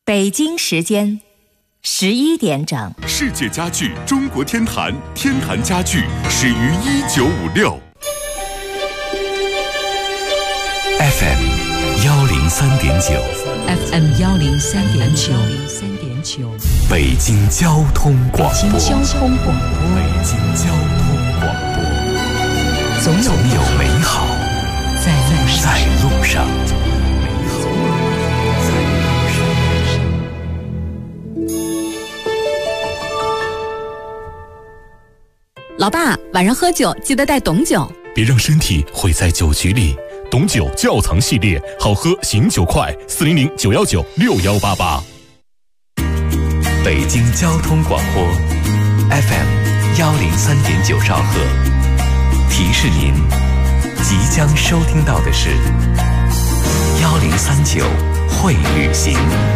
北京时间11点整。 世界家具中国天坛，天坛家具始于1956。 FM 103.9 FM 103.9 北京交通广播。 北京交通广播。 北京交通广播。总有美好在路上。 老爸，晚上喝酒记得带董酒， 别让身体毁在酒局里。董酒窖藏系列，好喝醒酒快，400-919-6188。 北京交通广播 FM 103.9兆赫，提示您即将收听到的是1039会旅行。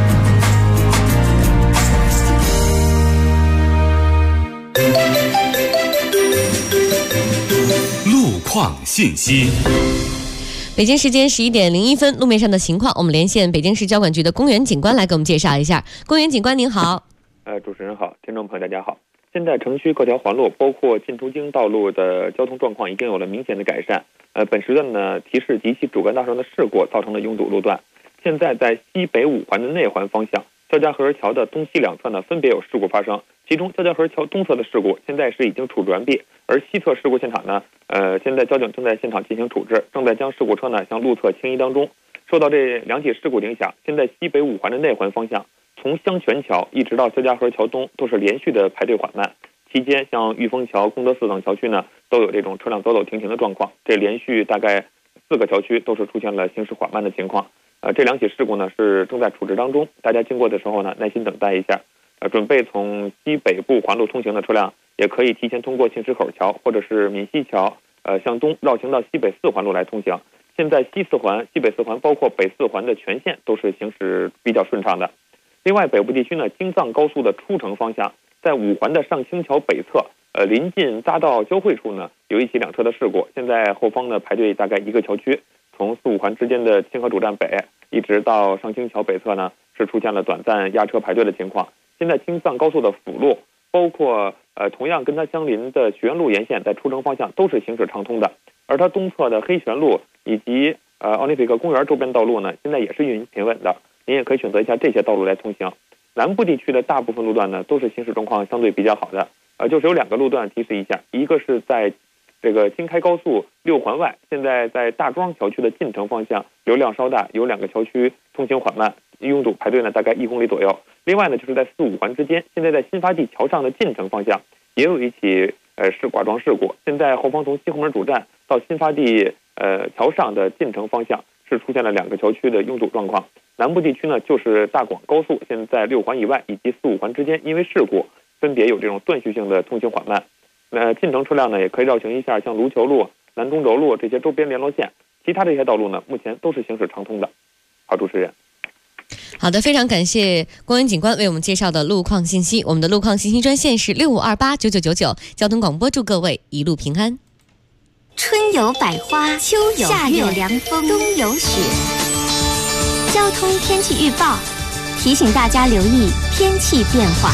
路况信息。 北京时间11点01分，路面上的情况，我们连线北京市交管局的公园警官来给我们介绍一下。公园警官您好。 主持人好，听众朋友大家好。现在城区各条环路，包括进出京道路的交通状况已经有了明显的改善。本时段呢，提示及其主干道上的事故造成了拥堵路段。现在在西北五环的内环方向，焦家河桥的东西两侧呢分别有事故发生，其中焦家河桥东侧的事故现在是已经处置完毕，而西侧事故现场呢，现在交警正在现场进行处置，正在将事故车呢向路侧清移当中。受到这两起事故影响，现在西北五环的内环方向，从香泉桥一直到焦家河桥东都是连续的排队缓慢。期间，像玉峰桥、功德寺等桥区呢，都有这种车辆走走停停的状况。这连续大概4个桥区都是出现了行驶缓慢的情况。这两起事故呢是正在处置当中，大家经过的时候呢，耐心等待一下。准备从西北部环路通行的车辆，也可以提前通过杏石口桥或者是闽西桥，向东绕行到西北4环路来通行。现在西4环、西北4环，包括北4环的全线都是行驶比较顺畅的。另外，北部地区呢，京藏高速的出城方向，在5环的上清桥北侧，临近匝道交汇处呢，有一起2车的事故。现在后方呢排队大概1个桥区，从4、5环之间的清河主站北一直到上清桥北侧呢，是出现了短暂压车排队的情况。现在京藏高速的辅路，包括同样跟它相邻的学院路沿线，在出城方向都是行驶畅通的。而它东侧的黑泉路以及奥林匹克公园周边道路呢，现在也是运行平稳的。您也可以选择一下这些道路来通行。南部地区的大部分路段呢，都是行驶状况相对比较好的。就是有2个路段提示一下，一个是在这个京开高速6环外，现在在大庄桥区的进城方向流量稍大，有2个桥区通行缓慢，拥堵排队呢大概1公里左右。另外呢，就是在4、5环之间，现在在新发地桥上的进城方向也有一起剐撞事故。现在后方从西红门主站到新发地桥上的进城方向是出现了2个桥区的拥堵状况。南部地区呢，就是大广高速现在6环以外以及4、5环之间，因为事故分别有这种断续性的通行缓慢。进城车辆呢，也可以绕行一下像卢球路、南中轴路这些周边联络线，其他这些道路呢，目前都是行驶畅通的。好，主持人。 好的，非常感谢公安警官为我们介绍的路况信息。我们的路况信息专线是65289999，交通广播祝各位一路平安。 春有百花，秋有夏有凉风，冬有雪。交通天气预报提醒大家留意天气变化。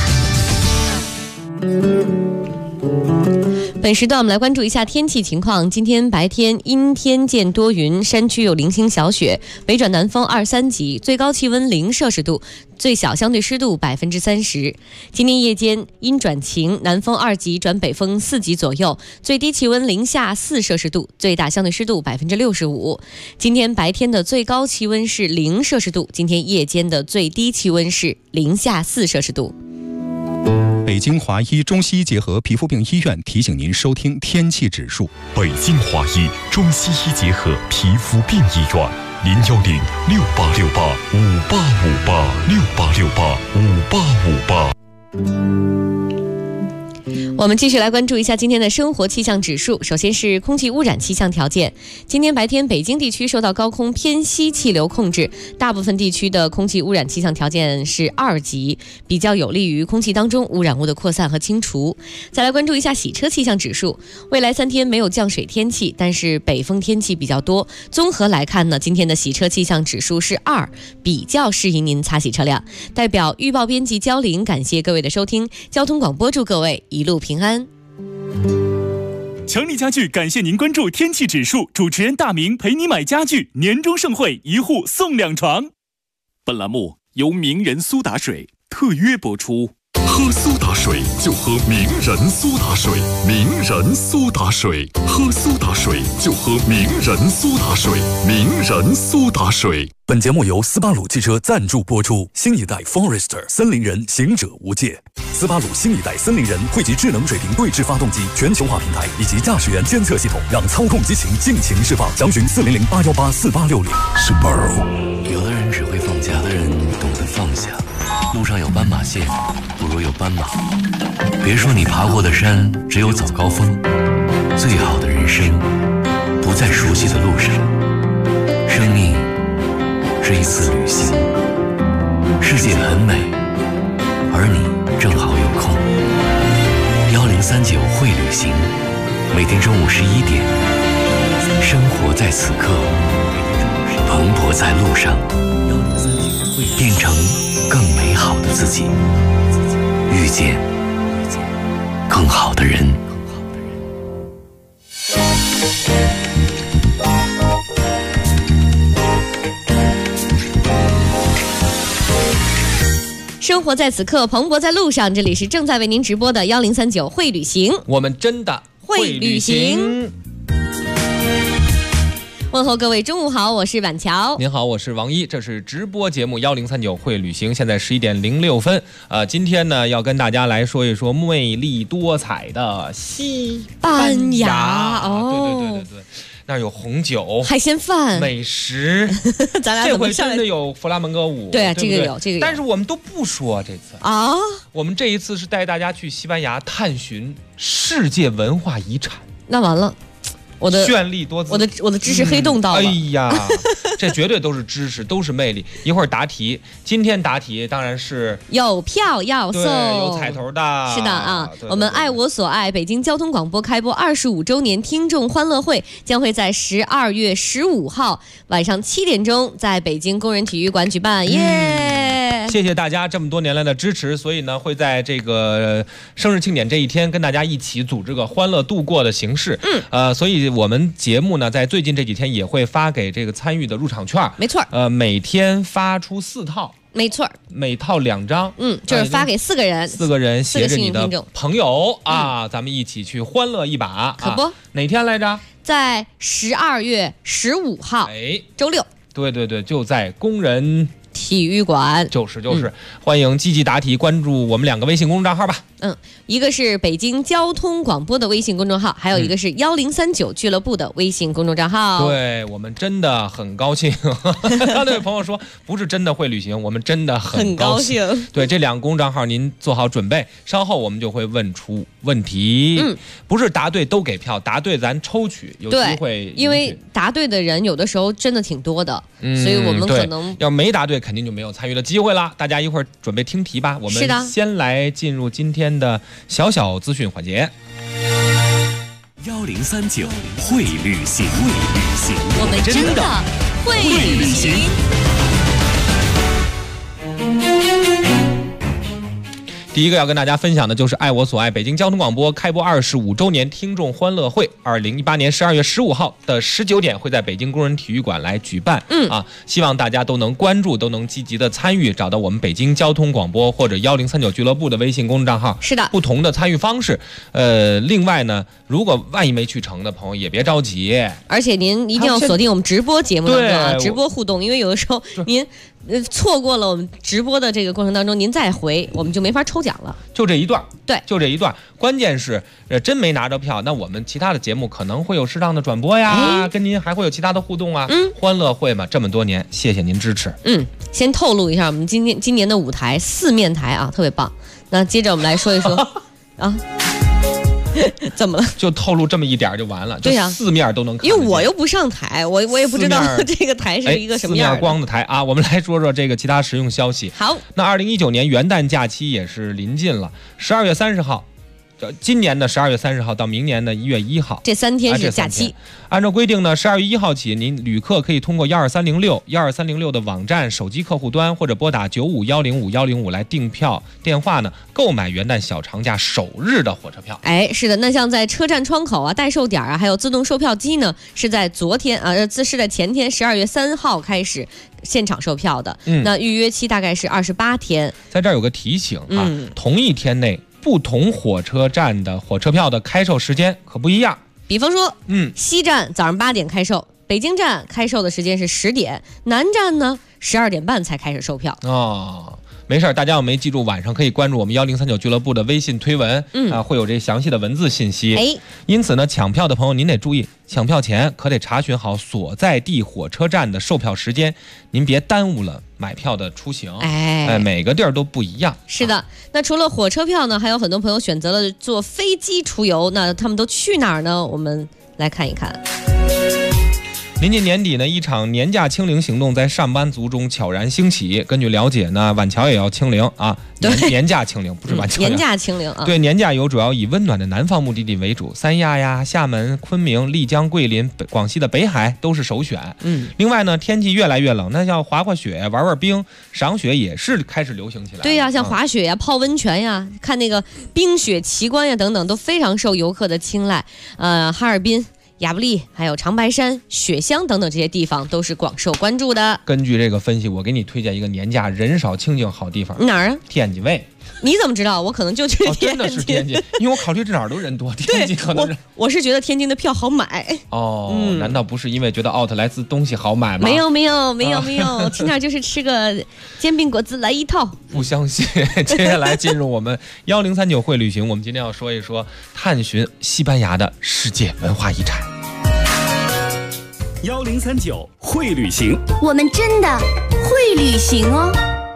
本时段我们来关注一下天气情况。今天白天阴天见多云，山区有零星小雪，北转南风2、3级，最高气温0摄氏度，最小相对湿度30%。今天夜间阴转晴，南风2级转北风4级左右，最低气温零下4摄氏度，最大相对湿度65%。今天白天的最高气温是0摄氏度，今天夜间的最低气温是零下4摄氏度。 北京华医中西医结合皮肤病医院提醒您收听天气指数。 北京华医中西医结合皮肤病医院，0868685858，68685858。 我们继续来关注一下今天的生活气象指数。首先是空气污染气象条件。今天白天，北京地区受到高空偏西气流控制，大部分地区的空气污染气象条件是2级，比较有利于空气当中污染物的扩散和清除。再来关注一下洗车气象指数。未来3天没有降水天气，但是北风天气比较多。综合来看呢，今天的洗车气象指数是2，比较适宜您擦洗车辆。代表预报编辑焦玲，感谢各位的收听。交通广播祝各位一路平安。 强力家具感谢您关注天气指数，主持人大明陪你买家具，年终盛会1户送2床。本栏目由名人苏打水特约播出。 喝苏打水就喝名人苏打水，名人苏打水，喝苏打水就喝名人苏打水，名人苏打水。 本节目由斯巴鲁汽车赞助播出。新一代 Forester 森林人，行者无界。斯巴鲁新一代森林人汇集智能水平对置发动机、全球化平台以及驾驶员监测系统，让操控激情尽情释放。详询400-818-4860。Subaru。 有的人只会放假，有的人懂得放下。路上有斑马线，不如有斑马。别说你爬过的山只有早高峰，最好的人生不在熟悉的路上。生命是一次旅行，世界很美，而你正好有空。1039会旅行，每天中午11点，生活在此刻，蓬勃在路上，变成更美好的自己，遇见更好的人。 生活在此刻，蓬勃在路上。这里是正在为您直播的1039会旅行， 我们真的会旅行。 问候各位中午好，我是板桥。 您好，我是王一。这是直播节目1039会旅行，现在11点06分。今天呢要跟大家来说一说魅力多彩的西班牙。对。那儿有红酒、 海鲜饭、 美食， 咱俩这回真的有弗拉门戈舞。 对啊， 对， 这个有。 但是我们都不说这次啊， 我们这一次是带大家去西班牙探寻世界文化遗产。 那完了。我的绚丽多姿， 我的知识黑洞到了。 哎呀，这绝对都是知识，都是魅力。一会儿答题，今天答题当然是有票要送， 有彩头的。 是的啊，我们爱我所爱北京交通广播开播25周年听众欢乐会将会在12月15号晚上7点钟在北京工人体育馆举办。耶！ 谢谢大家这么多年来的支持，所以呢，会在这个生日庆典这一天跟大家一起组织个欢乐度过的形式。所以我们节目呢，在最近这几天也会发给这个参与的入场券。 没错。 每天发出4套。 没错， 每套2张。 就是发给4个人 ，4个人携着你的朋友啊，咱们一起去欢乐一把。 可不， 哪天来着？ 在12月15号，周六。 对，就在工人体育馆。 就是，欢迎积极答题，关注我们2个微信公众账号吧。 一个是北京交通广播的微信公众号，还有一个是1039俱乐部的微信公众账号。 对，我们真的很高兴。刚才有朋友说不是真的会旅行，我们真的很高兴。对，这2个公众账号您做好准备，稍后我们就会问出问题。不是答对都给票，答对咱抽取，有机会。 因为答对的人有的时候真的挺多的，所以我们可能要没答对肯定就没有参与的机会了。大家一会儿准备听题吧。我们先来进入今天的小小资讯环节。 1039会旅行， 我们真的会旅行。 第一个要跟大家分享的就是爱我所爱北京交通广播开播25周年听众欢乐会，2018年12月15号的19点会在北京工人体育馆来举办。希望大家都能关注，都能积极的参与，找到我们北京交通广播或者1039俱乐部的微信公众账号。 是的， 不同的参与方式。另外呢，如果万一没去成的朋友也别着急， 而且您一定要锁定我们直播节目当中直播互动，因为有的时候您错过了我们直播的这个过程当中，您再回我们就没法抽奖了。 就这一段， 对， 就这一段。关键是真没拿着票，那我们其他的节目可能会有适当的转播呀，跟您还会有其他的互动啊。欢乐会嘛，这么多年，谢谢您支持。 先透露一下我们今年的舞台4面台啊，特别棒。那接着我们来说一说啊。 怎么了？ 就透露这么一点就完了， 对呀， 四面都能看。 因为我又不上台，我也不知道这个台是一个什么样的。 四面光的台啊，我们来说说这个其他实用消息。 好， 那2019年元旦假期也是临近了，12月30号。今年的12月30号到明年的1月1号， 这3天是假期。 按照规定呢，12月1号起，您旅客可以通过12306的网站、手机客户端或者拨打95105-105来订票，电话呢购买元旦小长假首日的火车票。 哎，是的，那像在车站窗口啊、代售点啊，还有自动售票机呢，是在前天12月3号开始现场售票的。那预约期大概是28天。 在这儿有个提醒啊，同一天内不同火车站的火车票的开售时间可不一样。 比方说，西站早上8点开售，北京站开售的时间是10点，南站呢12点半才开始售票。 哦，没事，大家要没记住，晚上可以关注我们1039俱乐部的微信推文，会有这详细的文字信息。因此呢，抢票的朋友您得注意，抢票前可得查询好所在地火车站的售票时间，您别耽误了买票的出行。每个地儿都不一样。 是的，那除了火车票呢，还有很多朋友选择了坐飞机出游，那他们都去哪儿呢？我们来看一看。 临近年底呢，一场年假清零行动在上班族中悄然兴起。根据了解呢，晚桥也要清零啊，年假清零，不是晚桥。 年假清零啊。 对，年假游主要以温暖的南方目的地为主，三亚呀、厦门、昆明、丽江、桂林、广西的北海都是首选。另外呢，天气越来越冷，那要滑滑雪、玩冰、赏雪也是开始流行起来。 对呀，像滑雪呀、泡温泉呀、看那个冰雪奇观呀等等，都非常受游客的青睐。哈尔滨、亚布力还有长白山、雪乡等等这些地方都是广受关注的。 根据这个分析，我给你推荐一个年假人少清静好地方。 哪儿啊？ 天津卫。 你怎么知道？我可能就去天津。 真的是天津，因为我考虑这哪儿都人多，天津可能人。 我是觉得天津的票好买。 难道不是因为觉得奥特莱斯东西好买吗？ 没有，去那儿就是吃个煎饼果子来一套。 不相信。接下来进入我们1039会旅行，我们今天要说一说探寻西班牙的世界文化遗产。 1039会旅行， 我们真的会旅行哦。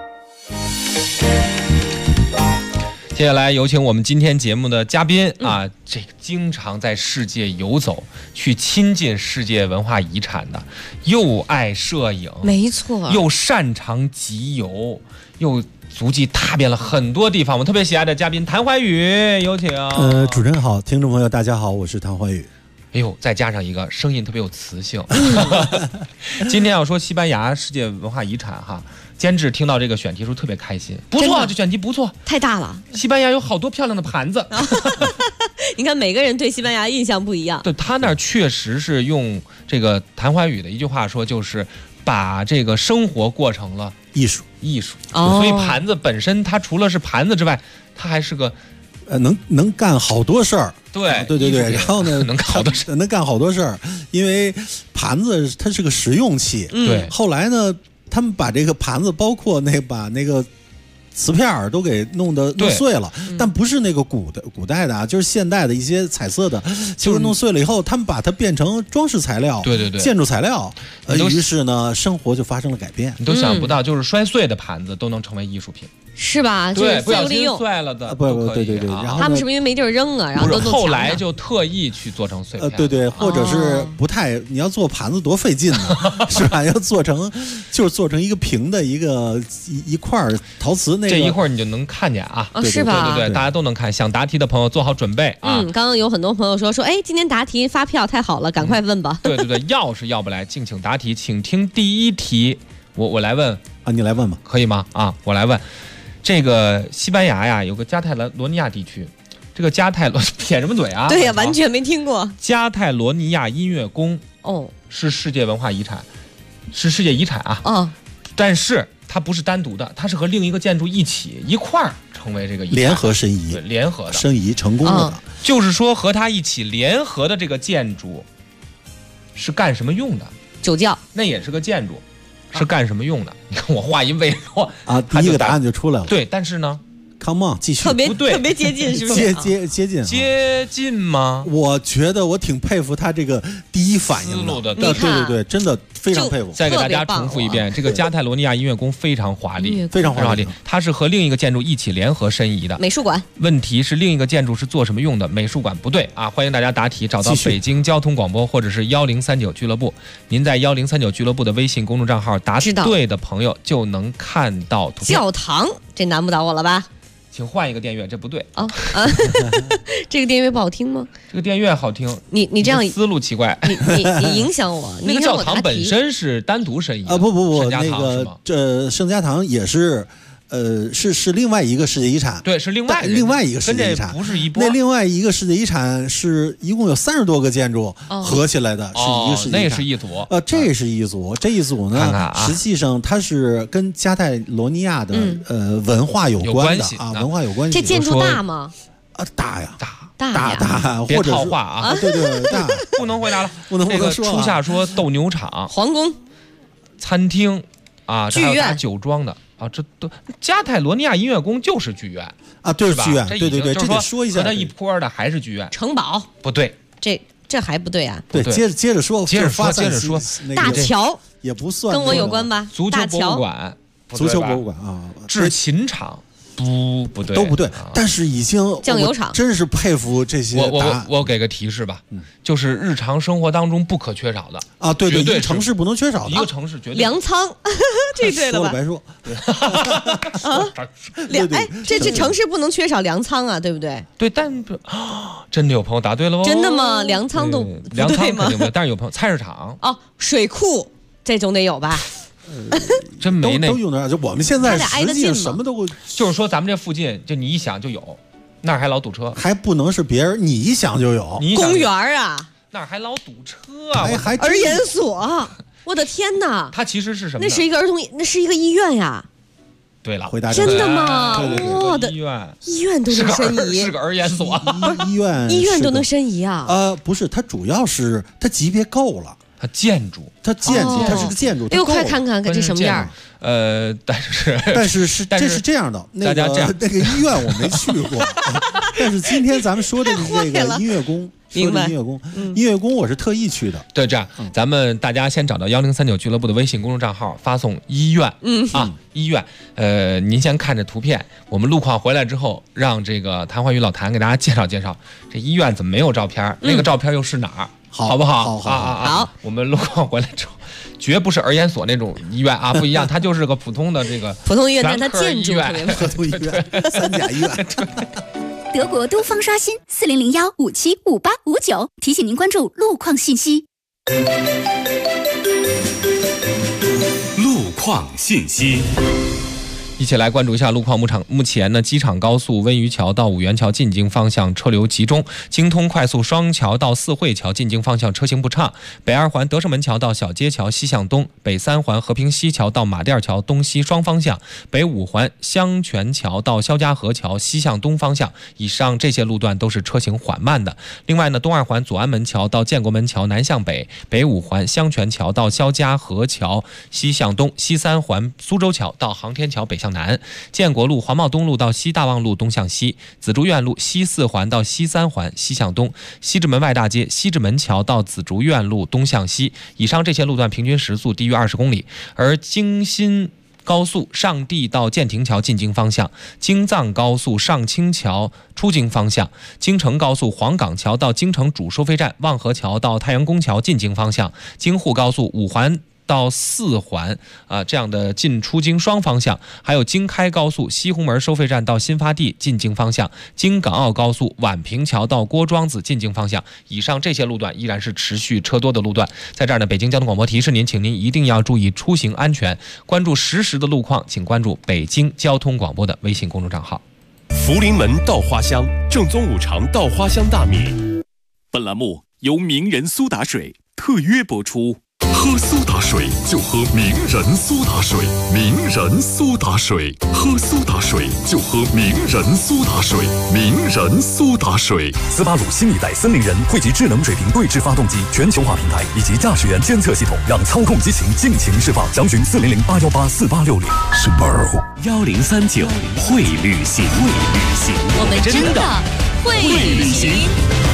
接下来有请我们今天节目的嘉宾啊，这个经常在世界游走，去亲近世界文化遗产的，又爱摄影， 没错， 又擅长集邮，又足迹踏遍了很多地方。我特别喜爱的嘉宾谭怀宇，有请。 主持人好，听众朋友大家好，我是谭怀宇。 哎呦，再加上一个声音特别有磁性。今天要说西班牙世界文化遗产哈。监制听到这个选题时候特别开心，不错，这选题不错， 太大了。 西班牙有好多漂亮的盘子， 你看每个人对西班牙印象不一样。 对，他那儿确实是用这个谭怀宇的一句话说，就是把这个生活过成了艺术。 所以盘子本身，它除了是盘子之外，它还是个能干好多事儿。 对， 然后呢，能干好多事儿，因为盘子它是个实用器。 对， 后来呢，他们把这个盘子，包括把那个瓷片都给弄碎了，但不是那个古代的啊，就是现代的一些彩色的，就是弄碎了以后，他们把它变成装饰材料， 对， 建筑材料，于是呢，生活就发生了改变。 你都想不到，就是摔碎的盘子都能成为艺术品。 是吧？ 对，不小心摔了的， 对。 然后他们是不是因为没地儿扔啊？然后后来就特意去做成碎片。 对，或者是不太，你要做盘子多费劲呢，是吧？要做成一个平的一块陶瓷那个。 这一会儿你就能看见啊， 是吧？ 对，大家都能看。想答题的朋友做好准备啊。 刚刚有很多朋友说，哎，今天答题发票太好了，赶快问吧。 对，要是要不来，敬请答题，请听第一题。我来问啊，你来问吧， 可以吗？啊，我来问。这个西班牙呀，有个加泰罗尼亚地区，这个撇什么嘴啊？ 对呀，完全没听过。 加泰罗尼亚音乐宫是世界文化遗产，是世界遗产啊。但是它不是单独的，它是和另一个建筑一块儿成为这个遗产， 联合申遗， 联合的申遗成功了。 就是说和它一起联合的这个建筑是干什么用的？ 酒窖， 那也是个建筑。是干什么用的？你看我话一未落啊，第一个答案就出来了。 对，但是呢， ，Come on， 继续， 特别接近，是不是？ 接近吗？ 我觉得我挺佩服他这个第一反应的，对，真的非常佩服。 再给大家重复一遍，这个加泰罗尼亚音乐宫非常华丽，非常华丽。它是和另一个建筑一起联合申遗的美术馆。 问题是另一个建筑是做什么用的？美术馆不对啊！欢迎大家答题，找到北京交通广播或者是1039俱乐部。您在1039俱乐部的微信公众账号答对的朋友就能看到图片。 教堂，这难不倒我了吧？ 请换一个电乐，这不对啊！这个电乐不好听吗？ 这个电乐好听。 你这样思路奇怪， 你影响我。 那个教堂本身是单独申遗啊，不，那个圣家堂也是。是另外一个世界遗产， 对，是另外一个世界遗产， 不是一波。 那另外一个世界遗产是一共有30多个建筑合起来的，是一个世界遗产。 那是一组， 这是一组，这一组呢， 看看啊， 实际上它是跟加泰罗尼亚的文化有关的啊，文化有关系。 这建筑大吗？ 大呀， 大， 别套话啊， 对，大， 不能回答了， 不能说。 初夏说斗牛场、 皇宫、 餐厅啊， 剧院、 打酒庄的。啊，这都加泰罗尼亚音乐宫就是剧院啊，对， 是吧？ 剧院，对， 这得说一下， 和它一波的还是剧院。 城堡不对， 这还不对啊？ 对，接着说， 大桥也不算， 跟我有关吧？ 足球博物馆， 足球博物馆啊， 制琴厂。不对， 都不对，但是已经酱油厂， 真是佩服这些。 我给个提示吧，就是日常生活当中不可缺少的啊，对，一个城市不能缺少的， 一个城市绝对。 粮仓，这对了吧？ 白说， 这城市不能缺少粮仓啊，对不对？ 对，但真的有朋友答对了哦。 真的吗？粮仓都粮仓肯定没有，但是有朋友菜市场哦，水库这总得有吧？ 真没那都用得上，就我们现在实际上什么都就是说，咱们这附近就你一想就有，那儿还老堵车， 还不能是别人你一想就有， 公园啊， 那儿还老堵车啊， 还儿研所，我的天哪！ 它其实是什么？ 那是一个儿童，那是一个医院呀。 对了， 回答真的吗？ 我的医院都能申遗， 是个儿研所， 医院都能申遗啊？ 不是，它主要是它级别够了。 它建筑， 它是个建筑。 哎呦，快看看这什么样？ 但是这是这样的，那个医院我没去过，但是今天咱们说的这个音乐宫，音乐宫我是特意去的。 对，这样咱们大家先找到1039俱乐部的微信公众账号，发送医院，医院，您先看着图片，我们路况回来之后，让这个谭焕宇老谭给大家介绍介绍，这医院怎么没有照片？那个照片又是哪儿？好不好？ 好， 我们路况回来之后，绝不是儿研所那种医院啊，不一样，它就是个普通的这个普通医院，但它建筑普通医院，3甲医院。 德国东方刷新4001575859，提醒您关注路况信息。 路况信息。 一起来关注一下路况。目前呢，机场高速温榆桥到五元桥进京方向车流集中，京通快速双桥到四惠桥进京方向车行不畅，北二环德胜门桥到小街桥西向东，北三环和平西桥到马甸桥东西双方向，北五环香泉桥到肖家河桥西向东方向，以上这些路段都是车行缓慢的。另外呢，东二环左安门桥到建国门桥南向北，北五环香泉桥到肖家河桥西向东，西三环苏州桥到航天桥北向南，建国路黄茂东路到西大望路东向西，紫竹院路西四环到西三环西向东，西直门外大街西直门桥到紫竹院路东向西，以上这些路段平均时速低于20公里。而京新高速上地到建亭桥进京方向，京藏高速上清桥出京方向，京承高速黄岗桥到京承主收费站望河桥到太阳宫桥进京方向，京沪高速五环到四环这样的进出京双方向，还有京开高速西红门收费站到新发地进京方向，京港澳高速宛平桥到郭庄子进京方向，以上这些路段依然是持续车多的路段。在这儿呢，北京交通广播提示您，请您一定要注意出行安全，关注实时的路况，请关注北京交通广播的微信公众账号。 福临门稻花香，正宗五常稻花香大米。 本栏目由名人苏打水特约播出。 喝苏打水就喝名人苏打水，名人苏打水，喝苏打水就喝名人苏打水，名人苏打水。 斯巴鲁新一代森林人汇集智能水平对置发动机、全球化平台以及驾驶员监测系统，让操控激情尽情释放。详询400-818-4860。 Subaru 1039会旅行，会旅行， 我们真的会旅行。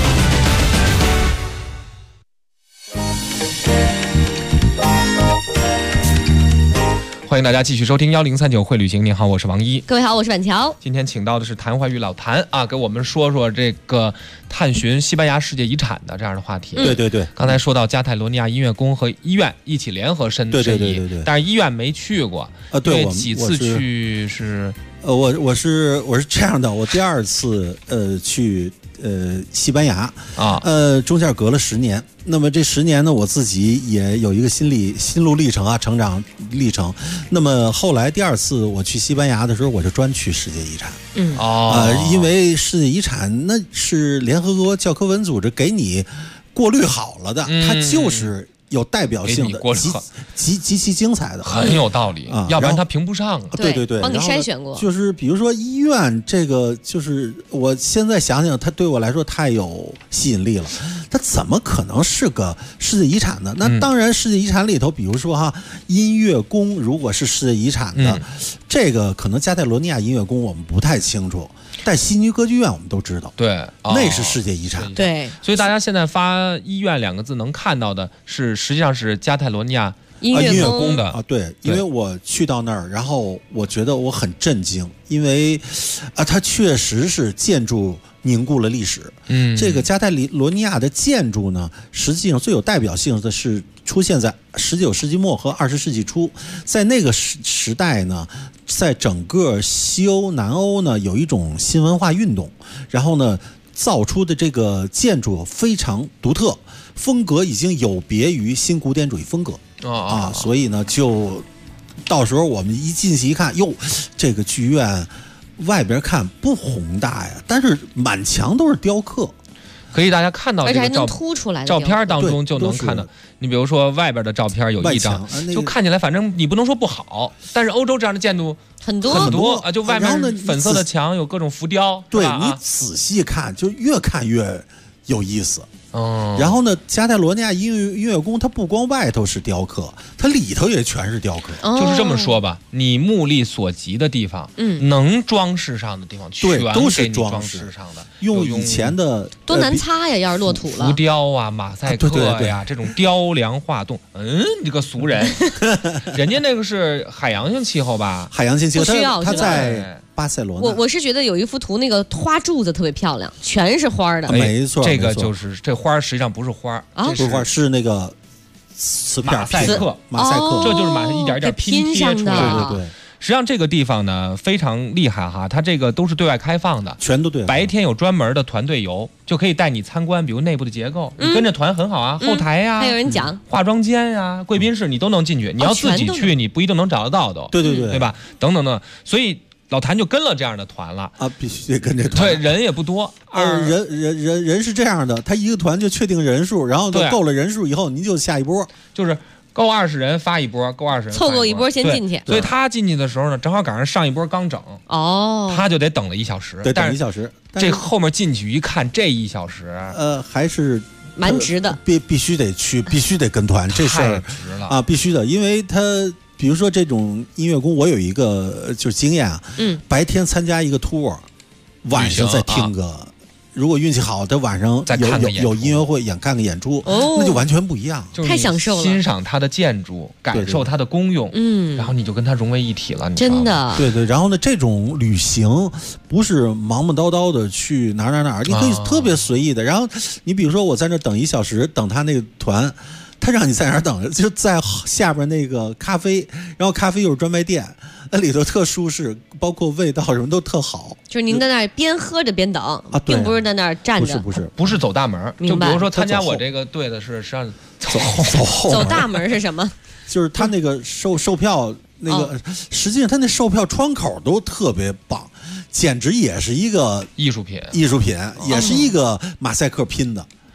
欢迎大家继续收听1039会旅行。您好，我是王一。 各位好，我是板桥。 今天请到的是谭怀玉老谭啊，给我们说说这个探寻西班牙世界遗产的这样的话题。 对对对， 刚才说到加泰罗尼亚音乐宫和医院一起联合申遗，对，但是医院没去过对， 我几次去是我是这样的，我第二次去西班牙啊， 中间隔了10年。那么这10年呢，我自己也有一个心路历程啊，成长历程。那么后来第二次我去西班牙的时候，我就专去世界遗产。因为世界遗产那是联合国教科文组织给你过滤好了的，它就是有代表性的，极其精彩的， 很有道理啊，要不然它评不上啊。 对， 帮你筛选过。 就是比如说医院这个，就是我现在想想，它对我来说太有吸引力了。它怎么可能是个世界遗产呢？那当然，世界遗产里头，比如说哈，音乐宫如果是世界遗产的，这个可能加泰罗尼亚音乐宫我们不太清楚。但悉尼歌剧院我们都知道， 对， 那是世界遗产。 对， 所以大家现在发医院2个字能看到的是，实际上是加泰罗尼亚音乐宫的啊。对，因为我去到那儿，然后我觉得我很震惊，因为它确实是建筑凝固了历史。这个加泰罗尼亚的建筑呢，实际上最有代表性的是出现在19世纪末和20世纪初，在那个时代呢，在整个西欧、南欧呢，有一种新文化运动，然后呢，造出的这个建筑非常独特，风格已经有别于新古典主义风格所以呢，就到时候我们一进去一看，哟，这个剧院外边看不宏大呀，但是满墙都是雕刻。 可以大家看到这个而且还能凸出来的照片当中就能看到。你比如说外边的照片有一张，就看起来反正你不能说不好，但是欧洲这样的建筑很多啊，就外面粉色的墙有各种浮雕， 对，你仔细看就越看越有意思。然后呢，加泰罗尼亚音乐宫它不光外头是雕刻，它里头也全是雕刻。 就是这么说吧，你目力所及的地方，能装饰上的地方， 对，都是装饰上的。 用以前的多难擦呀，要是落土了。 浮雕啊，马赛克呀，这种雕梁画栋。你个俗人，人家那个是海洋性气候吧？ 海洋性气候， 不需要， 它在巴塞罗那。 我是觉得有一幅图，那个花柱子特别漂亮，全是花的。 没错， 这个就是这花实际上不是花不是花，是那个瓷片马赛克，这就是一点一点拼贴出来的。 对。 实际上这个地方呢非常厉害哈，它这个都是对外开放的， 全都对外。 白天有专门的团队游，就可以带你参观，比如内部的结构，你跟着团很好啊，后台呀， 还有人讲化妆间呀、贵宾室你都能进去。你要自己去，你不一定能找得到都。 对吧？等等等，所以老谭就跟了这样的团了啊，必须得跟这团。 对，人也不多， 人是这样的，他一个团就确定人数，然后够了人数以后，您就下一波， 就是够20人发一波，够20人凑够一波先进去。 所以他进去的时候呢，正好赶上上一波刚整他就得等了1小时， 得等1小时。 这后面进去一看，这1小时还是蛮值的， 必须得去，必须得跟团，这事儿值了啊，必须的，因为他。比如说这种音乐宫，我有一个就是经验啊，白天参加一个 tour， 晚上再听个，如果运气好，他晚上有音乐会看个演出，那就完全不一样， 太享受了。 欣赏它的建筑，感受它的功用，然后你就跟它融为一体了， 真的。 对，然后呢，这种旅行不是忙忙叨叨的去哪儿，你可以特别随意的。然后你比如说我在那等1小时，等他那个团。他让你在哪儿等，就在下边那个咖啡，然后咖啡又是专卖店，那里头特舒适，包括味道什么都特好。 就是您在那儿边喝着边等啊，并不是在那儿站着， 不是走大门。就比如说参加我这个队的是实际上走大门是什么？ 就是他那个售票那个，实际上他那售票窗口都特别棒，简直也是一个艺术品， 也是一个马赛克拼的。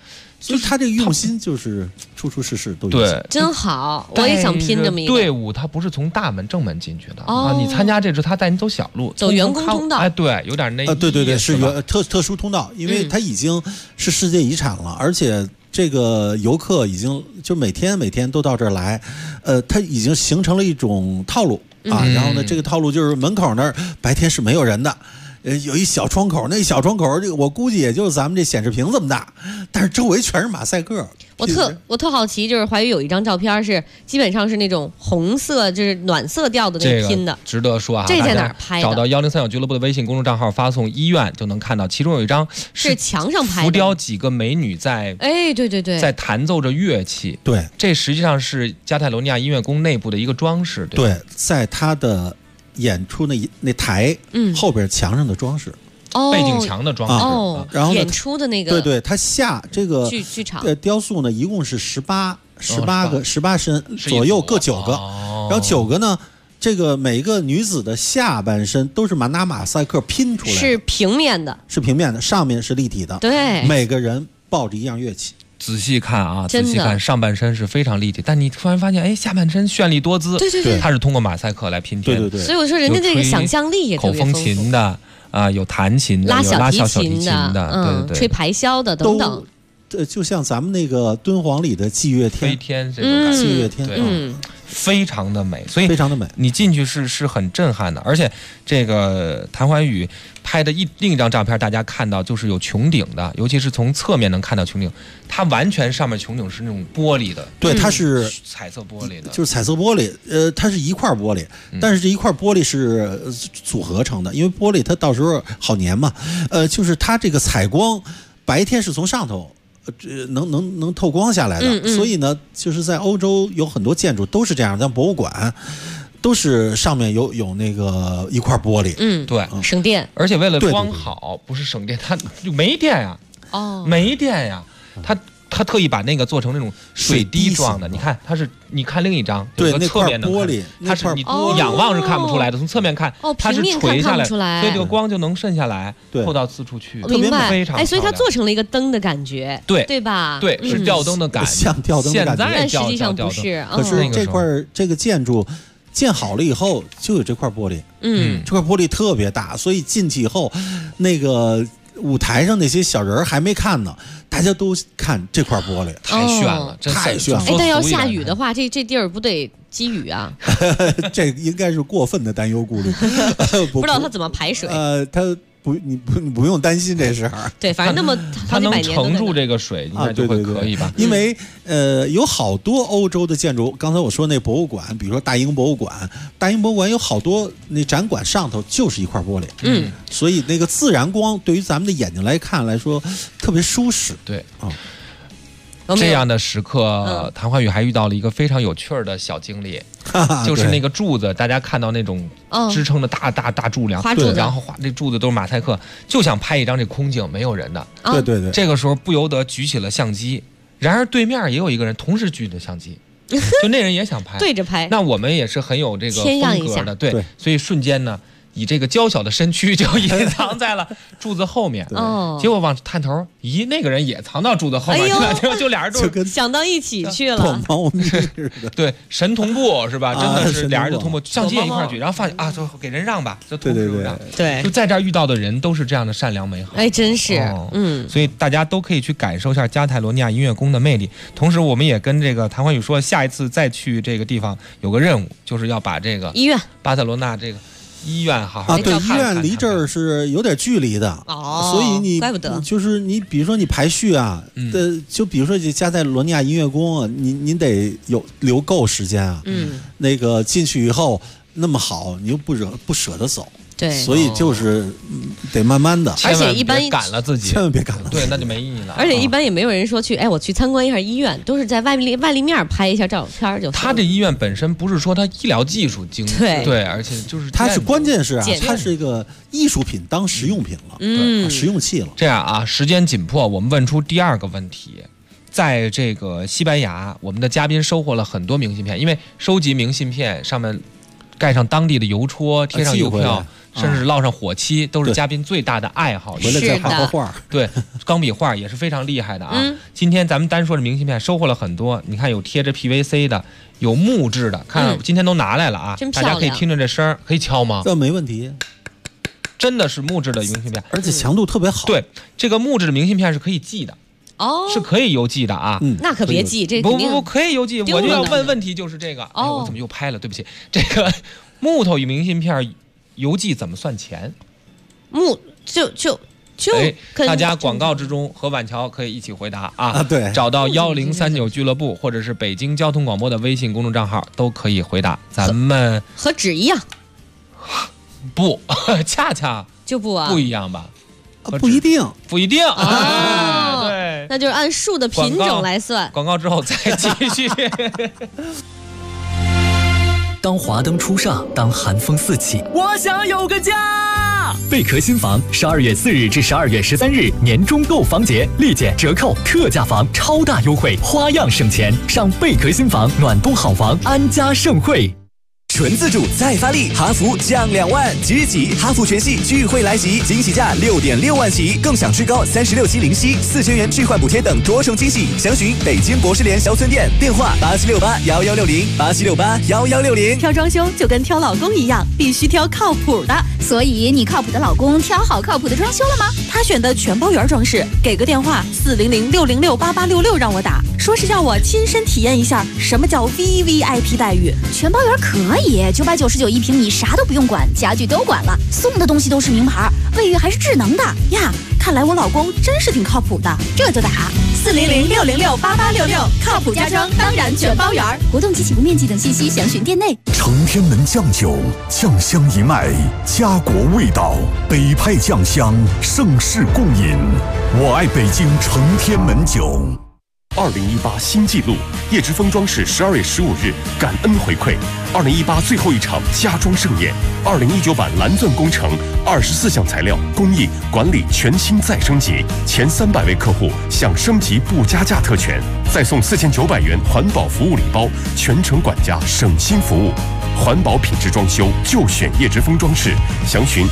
所以他这个用心就是处处事事都有。 对， 真好，我也想拼这么一个队伍。他不是从大门正门进去的啊，你参加这支，他带你走小路， 走员工通道。 哎，对，有点那对，是特殊通道，因为它已经是世界遗产了，而且这个游客已经就每天都到这儿来，它已经形成了一种套路啊。然后呢，这个套路就是门口那儿白天是没有人的。有一小窗口，那小窗口，这个我估计也就是咱们这显示屏这么大，但是周围全是马赛克。 我特好奇，就是怀宇有一张照片是基本上是那种红色，就是暖色调的那个拼的， 值得说啊。 这在哪儿拍的？ 找到1039俱乐部的微信公众账号，发送医院就能看到，其中有一张是墙上拍的， 浮雕几个美女在对， 在弹奏着乐器。 对， 这实际上是加泰罗尼亚音乐宫内部的一个装饰。 对，在它的演出那台后边墙上的装饰， 背景墙的装饰， 然后演出的那个， 对，它下这个剧场雕塑呢，一共是18身左右各9个，然后9个呢，这个每个女子的下半身都是拿马赛克拼出来的， 是平面的， 上面是立体的， 对， 每个人抱着一样乐器。 仔细看啊，仔细看，上半身是非常立体，但你突然发现，哎，下半身绚丽多姿， 对， 它是通过马赛克来拼贴， 对。 所以我说人家这个想象力也特别丰富， 口风琴的啊，有弹琴的，有拉小提琴的，对， 吹排箫的等等。 就像咱们那个敦煌里的祭月天， 飞天这种感觉， 祭月天， 非常的美，所以非常的美。 你进去是很震撼的，而且这个谭怀宇拍的另一张照片，大家看到就是有穹顶的，尤其是从侧面能看到穹顶，它完全上面穹顶是那种玻璃的， 对，它是彩色玻璃的， 就是彩色玻璃，它是一块玻璃，但是这一块玻璃是组合成的，因为玻璃它到时候好粘嘛，就是它这个采光白天是从上头。能透光下来的，所以呢，就是在欧洲有很多建筑都是这样，像博物馆都是上面有那个一块玻璃， 对， 省电， 而且为了光好，不是省电，它就没电呀，没电呀，他特意把那个做成那种水滴状的，你看它是，你看另一张， 对， 那侧面玻璃， 它是你仰望是看不出来的，从侧面看，它是垂下来，所以这个光就能渗下来，透到四处去， 明白？ 非常所以它做成了一个灯的感觉， 对吧？ 对，是吊灯的感觉， 像吊灯的感觉， 但实际上不是。 可是这个建筑建好了以后，就有这块玻璃，这块玻璃特别大，所以进去以后，那个舞台上那些小人还没看呢，大家都看这块玻璃， 太炫了， 太炫了。 但要下雨的话，这地儿不得积雨啊？ 这应该是过分的担忧顾虑， 不知道它怎么排水。 你不用担心这事儿。 对，反正那么它能承住这个水，应该就会可以吧？ 因为有好多欧洲的建筑，刚才我说那博物馆，比如说大英博物馆有好多那展馆上头就是一块玻璃，所以那个自然光对于咱们的眼睛来说特别舒适。 对啊。这样的时刻，谭怀宇还遇到了一个非常有趣儿的小经历，就是那个柱子，大家看到那种支撑的大柱梁，然后这柱子都是马赛克，就想拍一张这空景没有人的。 对。 这个时候不由得举起了相机，然而对面也有一个人同时举着相机，就那人也想拍， 对着拍。 那我们也是很有这个风格的，对，所以瞬间呢。以这个娇小的身躯就隐藏在了柱子后面，结果往探头，咦，那个人也藏到柱子后面去了，就俩人都想到一起去了， 猫咪似的， 对，神同步是吧？真的是俩人就同步，相机也一块举，然后发现啊，就给人让吧，就同时让， 对， 就在这儿遇到的人都是这样的善良美好， 哎，真是， 所以大家都可以去感受一下加泰罗尼亚音乐宫的魅力。同时，我们也跟这个谭怀宇说，下一次再去这个地方有个任务，就是要把这个医院巴塞罗那这个。医院好好对，医院离这儿是有点距离的，所以你怪不得就是你，比如说你排序啊，就比如说加泰罗尼亚音乐宫啊，您得留够时间啊，那个进去以后那么好，你又不舍得走。 对， 所以就是得慢慢的， 而且一般赶了自己， 千万别赶了， 对，那就没意义了。 而且一般也没有人说去，我去参观一下医院，都是在外立面拍一下照片就。 他这医院本身不是说他医疗技术精，对，而且就是它是关键是它是一个艺术品当实用品了，实用器了。 这样啊，时间紧迫，我们问出第二个问题。在这个西班牙，我们的嘉宾收获了很多明信片，因为收集明信片上面盖上当地的邮戳，贴上邮票，甚至烙上火漆，都是嘉宾最大的爱好。 回来再画画， 对，钢笔画也是非常厉害的啊。今天咱们单说这明信片，收获了很多。你看，有贴着 PVC 的，有木质的，看今天都拿来了啊，大家可以听着这声，可以敲吗？ 这没问题。 真的是木质的明信片， 而且强度特别好。 对，这个木质的明信片是可以寄的。哦，是可以邮寄的啊。 那可别寄，这不可以邮寄。我就要问题就是这个。哎，我怎么又拍了？对不起，这个木头与明信片邮寄怎么算钱？大家广告之中和晚桥可以一起回答啊。 对， 找到1039俱乐部或者是北京交通广播的微信公众账号都可以回答。咱们和纸一样。 不，恰恰就不啊， 不一样吧？ 不一定， 不一定。 哦，对，那就是按树的品种来算。 广告之后再继续。 当华灯初上，当寒风四起， 我想有个家。 贝壳新房12月4日至12月13日年终购房节，立减折扣，特价房超大优惠，花样省钱。上贝壳新房暖冬好房，安家盛会。 纯自主再发力，哈弗降2万，即日起哈弗全系聚会来袭，惊喜价6.6万起，更享最高36期零息，4000元置换补贴等多重惊喜。详询北京博士联销村店，电话87681160，87681160。 挑装修就跟挑老公一样，必须挑靠谱的。 所以你靠谱的老公挑好靠谱的装修了吗？ 他选的全包圆装饰，给个电话400-606-8866让我打，说是要我亲身体验一下什么叫 VVIP 待遇。 全包圆可以，999一平米，啥都不用管，家具都管了，送的东西都是名牌，卫浴还是智能的呀。看来我老公真是挺靠谱的， 这就打 400-606-8866，靠谱家装当然全包圆。 活动及起步面积等信息详询店内。 承天门酱酒，酱香一脉，家国味道，北派酱香，盛世共饮。我爱北京承天门酒。 2018新纪录，叶之峰装饰12月15日感恩回馈2018最后一场家装盛宴，2019版蓝钻工程24项材料工艺管理全新再升级，前300位客户享升级不加价特权，再送4900元环保服务礼包，全程管家省心服务。环保品质装修就选叶之峰装饰，详询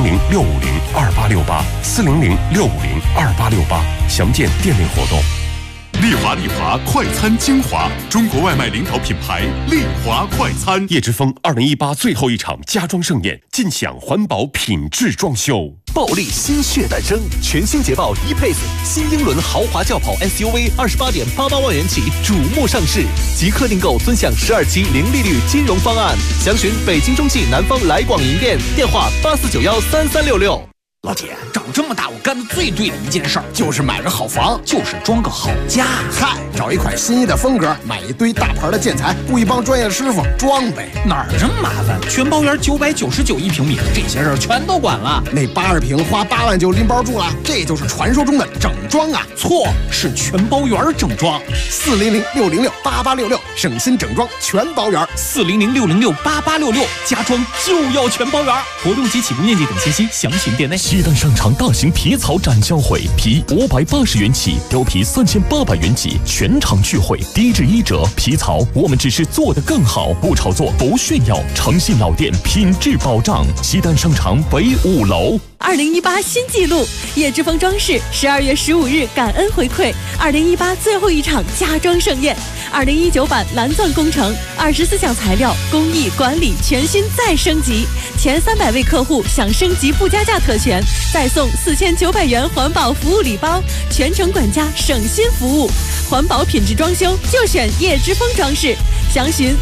400-650-2868，400-650-2868，详见店内活动。 丽华快餐精华，中国外卖领导品牌丽华快餐。 叶之峰2018最后一场家装盛宴，尽享环保品质装修。 暴力新血诞生，全新捷豹 E-Pace 新英伦豪华轿跑 SUV28.88万元起瞩目上市，即刻订购尊享12期零利率金融方案。详询北京中汽南方来广营店，电话84913366。 老铁，长这么大我干的最对的一件事儿就是买个好房，就是装个好家。 嗨，找一款心仪的风格，买一堆大牌的建材，雇一帮专业师傅装呗。 哪儿这么麻烦？全包圆999一平米，这些事儿全都管了。 那80平花8万就拎包住了，这就是传说中的整装啊！ 错，是全包圆整装。 400-606-8866，省心整装全包圆。 400-606-8866，家装就要全包圆。活动及起步面积等信息详询店内。 西单商场大型皮草展销会，皮580元起，貂皮3800元起，全场聚会，低至1折。皮草我们只是做得更好，不炒作，不炫耀，诚信老店，品质保障。西单商场北5楼。 2018新纪录，叶之峰装饰12月15日感恩回馈2018最后一场家装盛宴，2019版蓝钻工程24项材料工艺管理全新再升级，前300位客户享升级不加价特权，再送4900元环保服务礼包，全程管家省心服务，环保品质装修就选叶之峰装饰，详询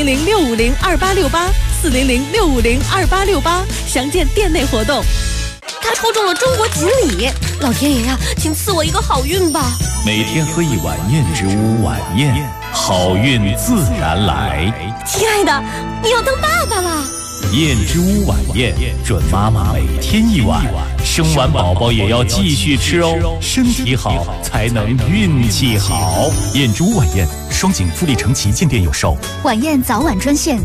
400-650-2868，400-650-2868，详见店内活动。 他抽中了中国锦鲤，老天爷呀，请赐我一个好运吧！ 每天喝一碗燕之屋晚宴，好运自然来。 亲爱的，你要当爸爸了。 燕之屋晚宴，准妈妈每天一碗，生完宝宝也要继续吃哦，身体好才能运气好。 燕之屋晚宴，双井富力城旗舰店有售。 晚宴早晚专线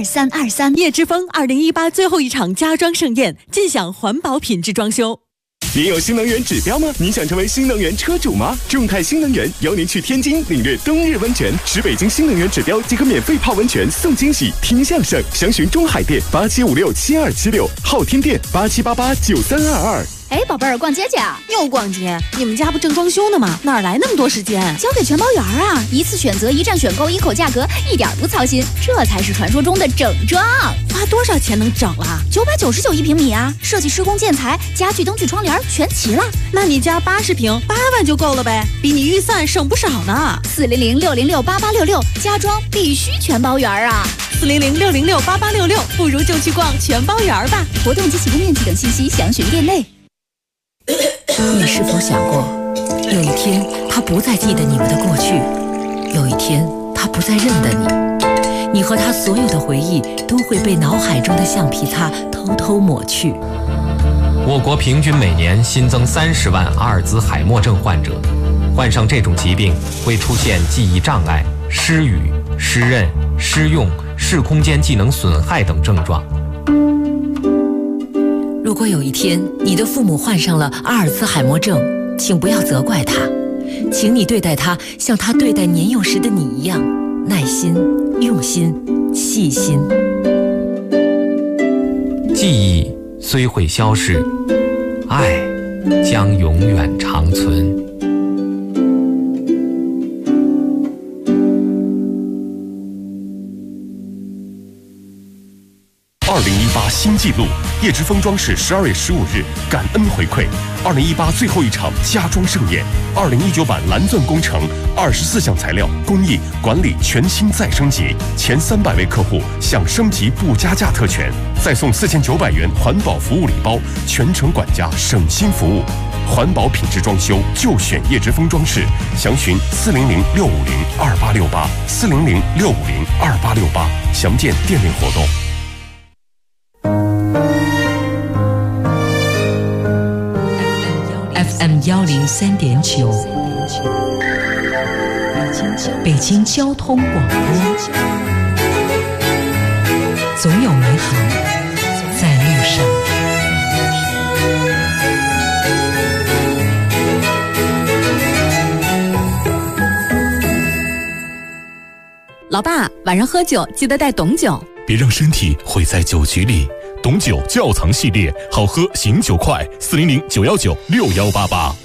400-003-2323，400-003-2323。 叶之峰2018最后一场家装盛宴，尽享环保品质装修。 您有新能源指标吗？你想成为新能源车主吗？众泰新能源邀您去天津领略冬日温泉，使北京新能源指标即可免费泡温泉送惊喜，听相声。详询中海店87567276，昊天店87889322。 哎，宝贝儿，逛街去啊？ 又逛街？你们家不正装修呢吗？哪来那么多时间？ 交给全包园啊！一次选择，一站选购，一口价格，一点不操心，这才是传说中的整装。 花多少钱能整了 ？999一平米啊！设计、施工、建材、家具、灯具、窗帘全齐了。 那你家80平8万就够了呗，比你预算省不少呢。 400-606-8866，家装必须全包园啊 ！400-606-8866，不如就去逛全包园吧。 活动及启动面积等信息详询店内。 你是否想过，有一天他不再记得你们的过去，有一天他不再认得你，你和他所有的回忆都会被脑海中的橡皮擦偷偷抹去。 我国平均每年新增30万阿尔兹海默症患者，患上这种疾病会出现记忆障碍、失语、失认、失用、视空间技能损害等症状。 如果有一天你的父母患上了阿尔兹海默症，请不要责怪他，请你对待他像他对待年幼时的你一样，耐心、用心、细心。 记忆虽会消逝，爱将永远长存。 2018新纪录，叶之峰装饰12月15日感恩回馈2018最后一场家装盛宴，2019版蓝钻工程24项材料工艺管理全新再升级，前300位客户享升级不加价特权，再送4900元环保服务礼包，全程管家省心服务，环保品质装修就选叶之峰装饰，详询400-650-2868，400-650-2868，详见店内活动。 FM 103.9，北京交通广播，总有美好在路上。 老爸，晚上喝酒记得带董酒， 别让身体毁在酒局里。董酒窖藏系列，好喝醒酒快，400-919-6188。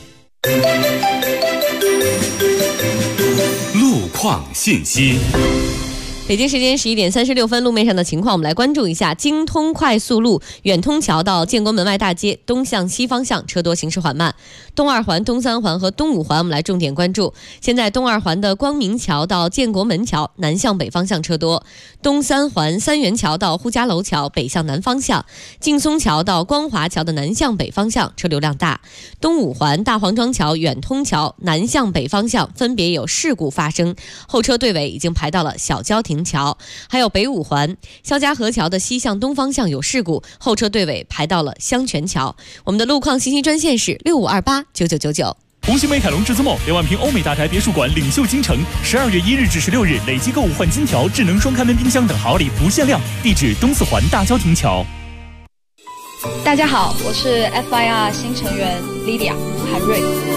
路况信息。 北京时间11点36分，路面上的情况我们来关注一下。京通快速路远通桥到建国门外大街东向西方向车多，行驶缓慢。东二环、东三环和东五环我们来重点关注。现在东二环的光明桥到建国门桥南向北方向车多，东三环三元桥到呼家楼桥北向南方向，劲松桥到光华桥的南向北方向车流量大。东五环大黄庄桥远通桥南向北方向分别有事故发生，后车队尾已经排到了小交亭桥，还有北五环肖家河桥的西向东方向有事故，后车队尾排到了香泉桥。我们的路况信息专线是65289999。 红星美凯龙至尊梦2万平欧美大宅别墅馆领袖京城，12月1日至16日累计购物换金条、智能双开门冰箱等好礼不限量。地址东四环大交亭桥。 大家好，我是 FIR 新成员 Lydia 韩瑞。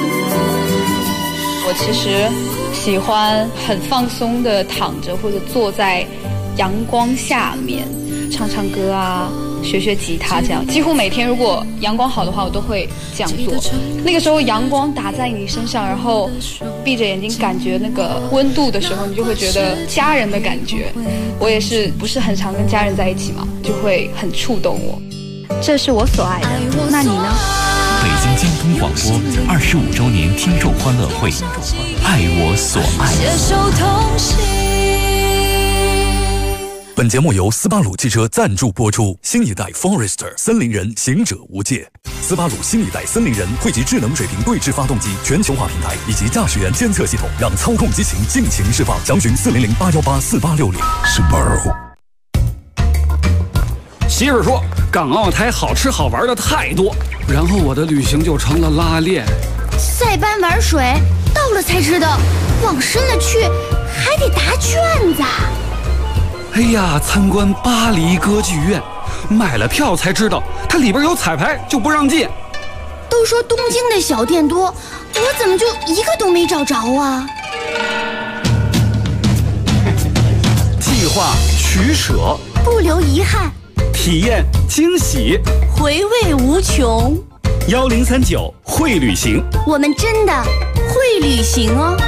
我其实喜欢很放松的躺着或者坐在阳光下面唱唱歌啊，学学吉他，这样几乎每天如果阳光好的话我都会这样做。那个时候阳光打在你身上，然后闭着眼睛感觉那个温度的时候，你就会觉得家人的感觉。我也是不是很常跟家人在一起嘛，就会很触动我。这是我所爱的，那你呢？ 北京交通广播25周年听众欢乐会，爱我所爱。 本节目由斯巴鲁汽车赞助播出。新一代 Forester 森林人，行者无界。斯巴鲁新一代森林人汇集智能水平对置发动机全球化平台以及驾驶员监测系统，让操控激情尽情释放。详询400-818-4860。Subaru。 媳妇说，港澳台好吃好玩的太多，然后我的旅行就成了拉练。 塞班玩水，到了才知道，往深了去还得答卷子。 哎呀，参观巴黎歌剧院，买了票才知道它里边有彩排，就不让进。 都说东京的小店多，我怎么就一个都没找着啊？ 计划取舍， 不留遗憾， 体验惊喜， 回味无穷。 1039会旅行， 我们真的会旅行哦。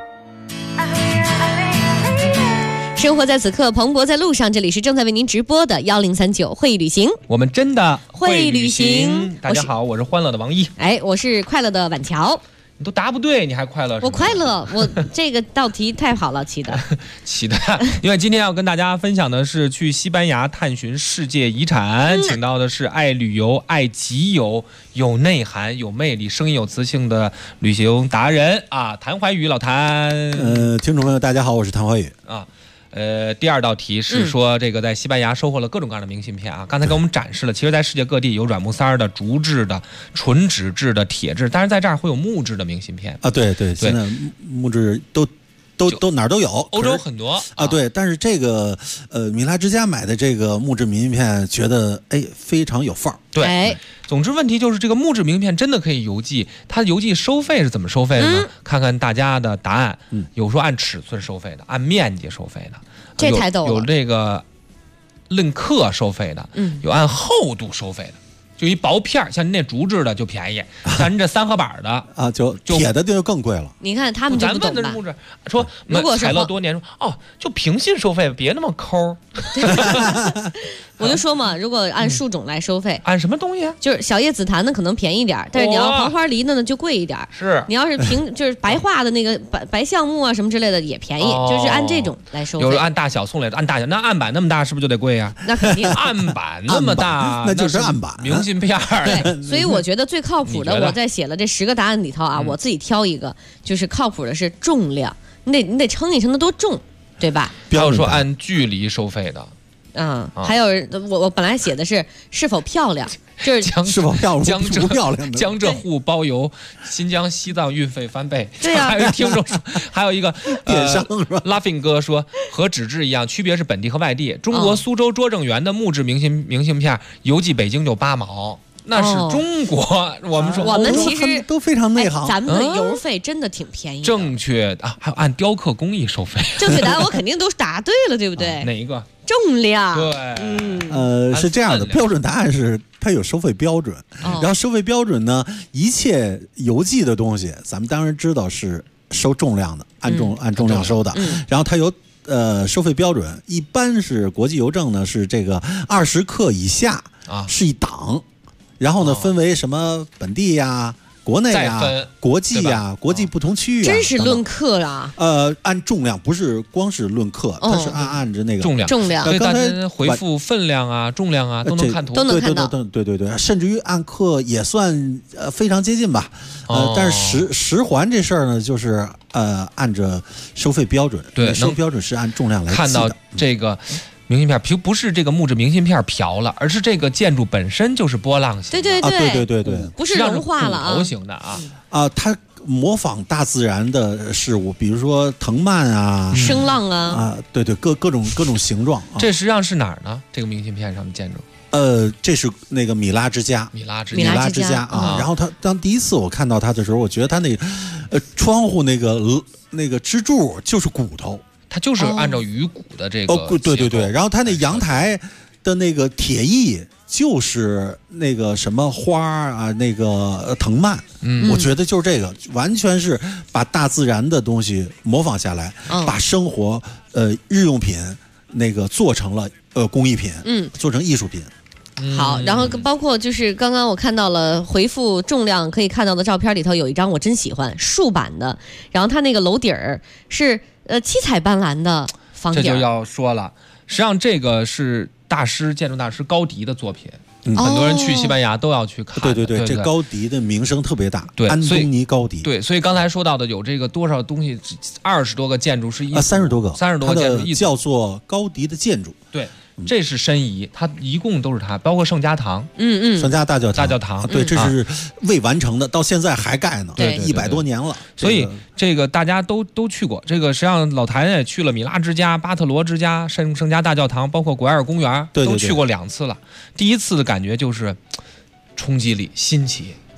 生活在此刻，蓬勃在路上。这里是正在为您直播的1039会旅行， 我们真的会旅行。 大家好，我是欢乐的王一。 哎，我是快乐的婉乔。 你都答不对，你还快乐？ 我快乐，我这个道题太好了，起的。因为今天要跟大家分享的是去西班牙探寻世界遗产，请到的是爱旅游、爱集邮、有内涵、有魅力、声音有磁性的旅行达人啊，谭怀宇老谭。 听众朋友大家好，我是谭怀宇啊。第二道题是说这个在西班牙收获了各种各样的明信片啊。刚才给我们展示了，其实在世界各地有软木塞的、竹制的、纯纸质的、铁质，但是在这儿会有木质的明信片啊。对，现在木质都哪儿都有， 欧洲很多啊。对，但是这个米拉之家买的这个木质明信片，觉得非常有范儿。 对，总之问题就是这个木质明信片真的可以邮寄，它邮寄收费是怎么收费的呢？看看大家的答案。有说按尺寸收费的，按面积收费的， 这太逗了。 有这个论克收费的，有按厚度收费的。就一薄片，像您那竹制的就便宜，像您这3合板的啊，就铁的就更贵了。 你看他们就不懂吧？ 咱问的是木质，说如果采乐多年说就平信收费，别那么抠。 我就说嘛，如果按树种来收费， 按什么东西？ 就是小叶紫檀的可能便宜点，但是你要黄花梨的呢就贵一点。 是， 你要是就是白桦的那个白橡木啊什么之类的也便宜，就是按这种来收费。 有按大小送来的，按大小，那案板那么大是不是就得贵呀？ 那肯定， 案板那么大， 那就是案板明信片。 对，所以我觉得最靠谱的，我在写了这10个答案里头啊，我自己挑一个，就是靠谱的是重量，你得称一称它多重，对吧？ 还有说按距离收费的。 还有我本来写的是否漂亮，就是是否漂亮， 江浙沪包邮，新疆西藏运费翻倍。 对呀， 还有听众说，还有一个电商是吧 ？Laughing 哥说和纸质一样，区别是本地和外地。中国苏州拙政园的木质明信片邮寄北京就8毛。那是中国，我们说我们其实都非常内行， 咱们的邮费真的挺便宜的。 正确啊，还有按雕刻工艺收费。 正确答案我肯定都答对了，对不对？ 哪一个？ 重量。 对， 是这样的，标准答案是它有收费标准，然后收费标准呢，一切邮寄的东西，咱们当然知道是收重量的，按重量收的，然后它有。收费标准一般是国际邮政呢是这个20克以下是一档。然后呢，分为什么本地呀、国内呀、国际呀、国际不同区域啊， 真是论克啊！ 按重量，不是光是论克，它是按着那个重量。 所以大家回复分量啊、重量啊都能看图， 都能看到。 对，甚至于按克也算非常接近吧。但是十环这事儿呢，就是按着收费标准， 对， 收费标准是按重量来看到这个。明信片不是这个木质明信片漂了，而是这个建筑本身就是波浪形的。 对， 不是融化了啊， 头型的啊。 它模仿大自然的事物，比如说藤蔓啊、 声浪啊， 对，各种形状。 这实际上是哪儿呢？这个明信片上的建筑？ 这是那个米拉之家。 米拉之家啊。然后当第一次我看到它的时候，我觉得它那窗户那个支柱就是骨头。 它就是按照鱼骨的这个对，然后它那阳台的那个铁艺就是那个什么花啊，那个藤蔓，我觉得就是这个，完全是把大自然的东西模仿下来，把生活日用品那个做成了工艺品，做成艺术品。 好，然后包括就是刚刚我看到了回复重量可以看到的照片里头有一张我真喜欢竖版的，然后它那个楼底儿是七彩斑斓的房顶。 这就要说了，实际上这个是建筑大师高迪的作品。很多人去西班牙都要去看。 对，这高迪的名声特别大。 对， 安东尼高迪。 对，所以刚才说到的有这个多少东西，20多个建筑是 30多个建筑， 叫做高迪的建筑。 对。这是申遗，它一共都是它，包括圣家堂， 圣家大教堂， 对，这是未完成的，到现在还盖呢， 对 ，100多年了。 所以这个大家都去过，这个实际上老谭也去了米拉之家、巴特罗之家、圣家大教堂，包括古埃尔公园，都去过2次了。第一次的感觉就是冲击力、新奇。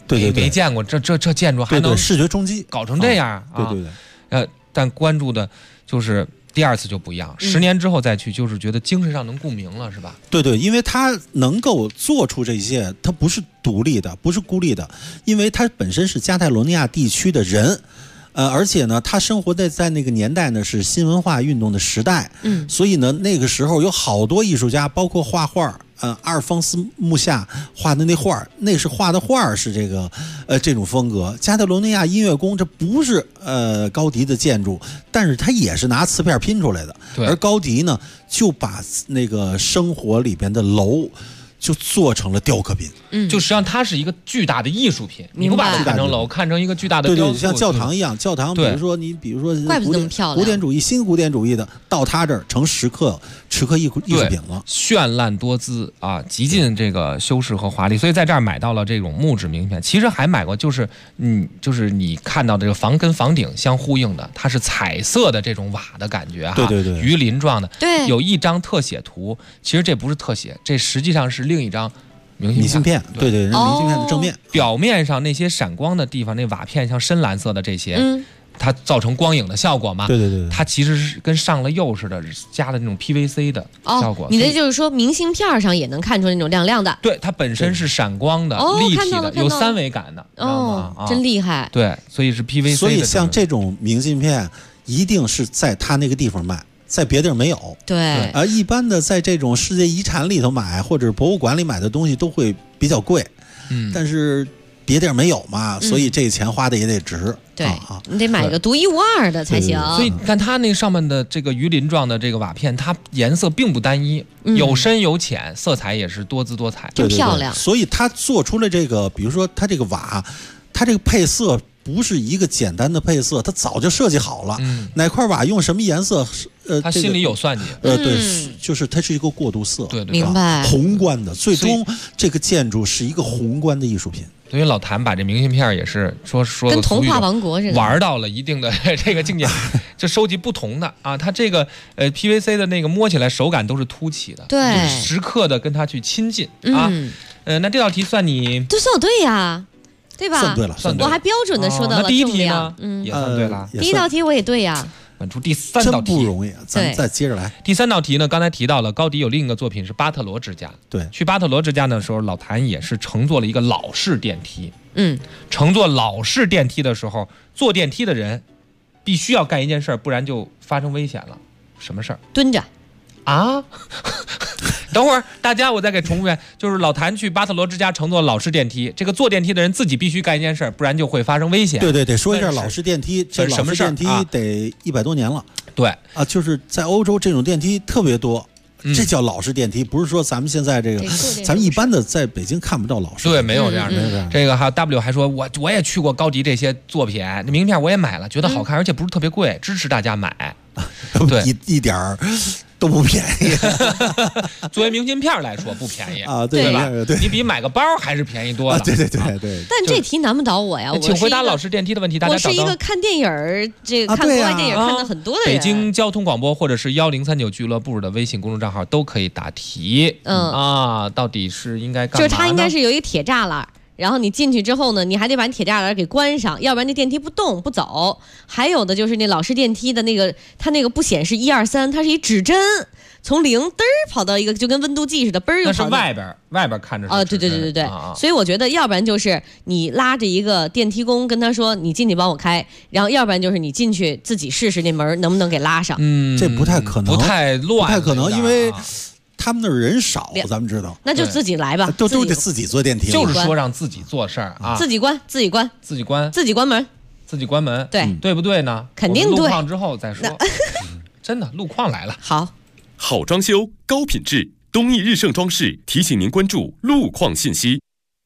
对， 没见过这建筑还能视觉冲击搞成这样啊！ 对，但关注的就是第2次就不一样，10年之后再去，就是觉得精神上能共鸣了，是吧？ 对，因为他能够做出这些，他不是独立的，不是孤立的，因为他本身是加泰罗尼亚地区的人。而且呢，他生活在那个年代呢，是新文化运动的时代，所以呢，那个时候有好多艺术家，包括画画，阿尔方斯·穆夏画的那画，那是画的画是这个，这种风格。加泰罗尼亚音乐宫，这不是高迪的建筑，但是他也是拿瓷片拼出来的，而高迪呢，就把那个生活里边的楼。就做成了雕刻品， 就实际上它是一个巨大的艺术品，你不把它看成楼，看成一个巨大的雕塑， 对，像教堂一样，教堂，比如说怪不得那么漂亮， 古典主义、新古典主义的，到它这儿成石刻艺术品了， 绚烂多姿啊，极尽这个修饰和华丽，所以在这儿买到了这种木质名片。其实还买过，就是你看到这个房跟房顶相呼应的，它是彩色的这种瓦的感觉哈， 对， 鱼鳞状的， 对， 有一张特写图，其实这不是特写，这实际上是另一张明信片， 对，明信片的正面， 表面上那些闪光的地方，那瓦片像深蓝色的这些，它造成光影的效果嘛？ 对， 它其实是跟上了釉似的，加了那种 PVC 的效果。 你的就是说明信片上也能看出那种亮亮的？ 对，它本身是闪光的、立体的，有3维感的。 真厉害。 对，所以是 PVC 的。 所以像这种明信片，一定是在它那个地方卖。在别地儿没有， 对， 一般的在这种世界遗产里头买或者博物馆里买的东西都会比较贵，但是别地儿没有嘛，所以这钱花的也得值， 对，你得买个独一无二的才行。 所以看它那上面的这个鱼鳞状的这个瓦片，它颜色并不单一，有深有浅，色彩也是多姿多彩， 真漂亮。 所以它做出了这个，比如说它这个瓦，它这个配色。不是一个简单的配色，它早就设计好了。哪块瓦用什么颜色？ 他心里有算计。 对，就是它是一个过渡色。 对， 明白。 宏观的，最终这个建筑是一个宏观的艺术品。 所以老谭把这明信片也是说跟童话王国似的， 玩到了一定的这个境界，就收集不同的啊。它这个PVC 的那个摸起来手感都是凸起的， 对， 时刻的跟它去亲近啊。那这道题算你都算我对呀。对吧？ 算对了， 我还标准的说到了那第一题呢，也算对了。 第一道题我也对呀。 问出第3道题， 真不容易啊！咱再接着来。 第3道题呢，刚才提到了高迪有另一个作品是巴特罗之家。 对， 去巴特罗之家的时候，老谭也是乘坐了一个老式电梯。乘坐老式电梯的时候，坐电梯的人必须要干一件事，不然就发生危险了。什么事儿？ 蹲着。 啊！等会儿，大家我再给重复一遍，就是老谭去巴特罗之家乘坐老式电梯，这个坐电梯的人自己必须干一件事，不然就会发生危险。 对，得说一下老式电梯，这老式电梯得100多年了。 对啊，就是在欧洲这种电梯特别多，这叫老式电梯，不是说咱们现在这个，咱们一般的在北京看不到老式。 对，没有这样的。这个还有 W 还说，我也去过高迪这些作品，那名片我也买了，觉得好看，而且不是特别贵，支持大家买。 对，一点儿都不便宜。 作为明信片来说不便宜啊，对吧？ 对， 你比买个包还是便宜多了。 对。 但这题难不倒我呀， 请回答老式电梯的问题。大家我是一个看电影这个看国外电影看的很多的人。 北京交通广播或者是1039俱乐部的微信公众账号都可以答题。到底是应该干嘛呢？ 就是它应该是有一个铁栅栏。然后你进去之后呢，你还得把铁栅栏给关上，要不然那电梯不动不走。还有的就是那老式电梯的那个，它那个不显示1、2、3，它是一指针，从0嘚跑到一个，就跟温度计似的，又跑到。 那是外边看着是对。所以我觉得，要不然就是你拉着一个电梯工跟他说你进去帮我开，然后要不然就是你进去自己试试那门能不能给拉上。 这不太可能， 不太乱， 不太可能，因为。他们那儿人少，咱们知道， 那就自己来吧， 都得自己坐电梯， 就是说让自己做事儿啊， 自己关，自己关门，对不对呢？ 肯定对。 路况之后再说，真的路况来了。 好装修，高品质，东义日盛装饰提醒您关注路况信息。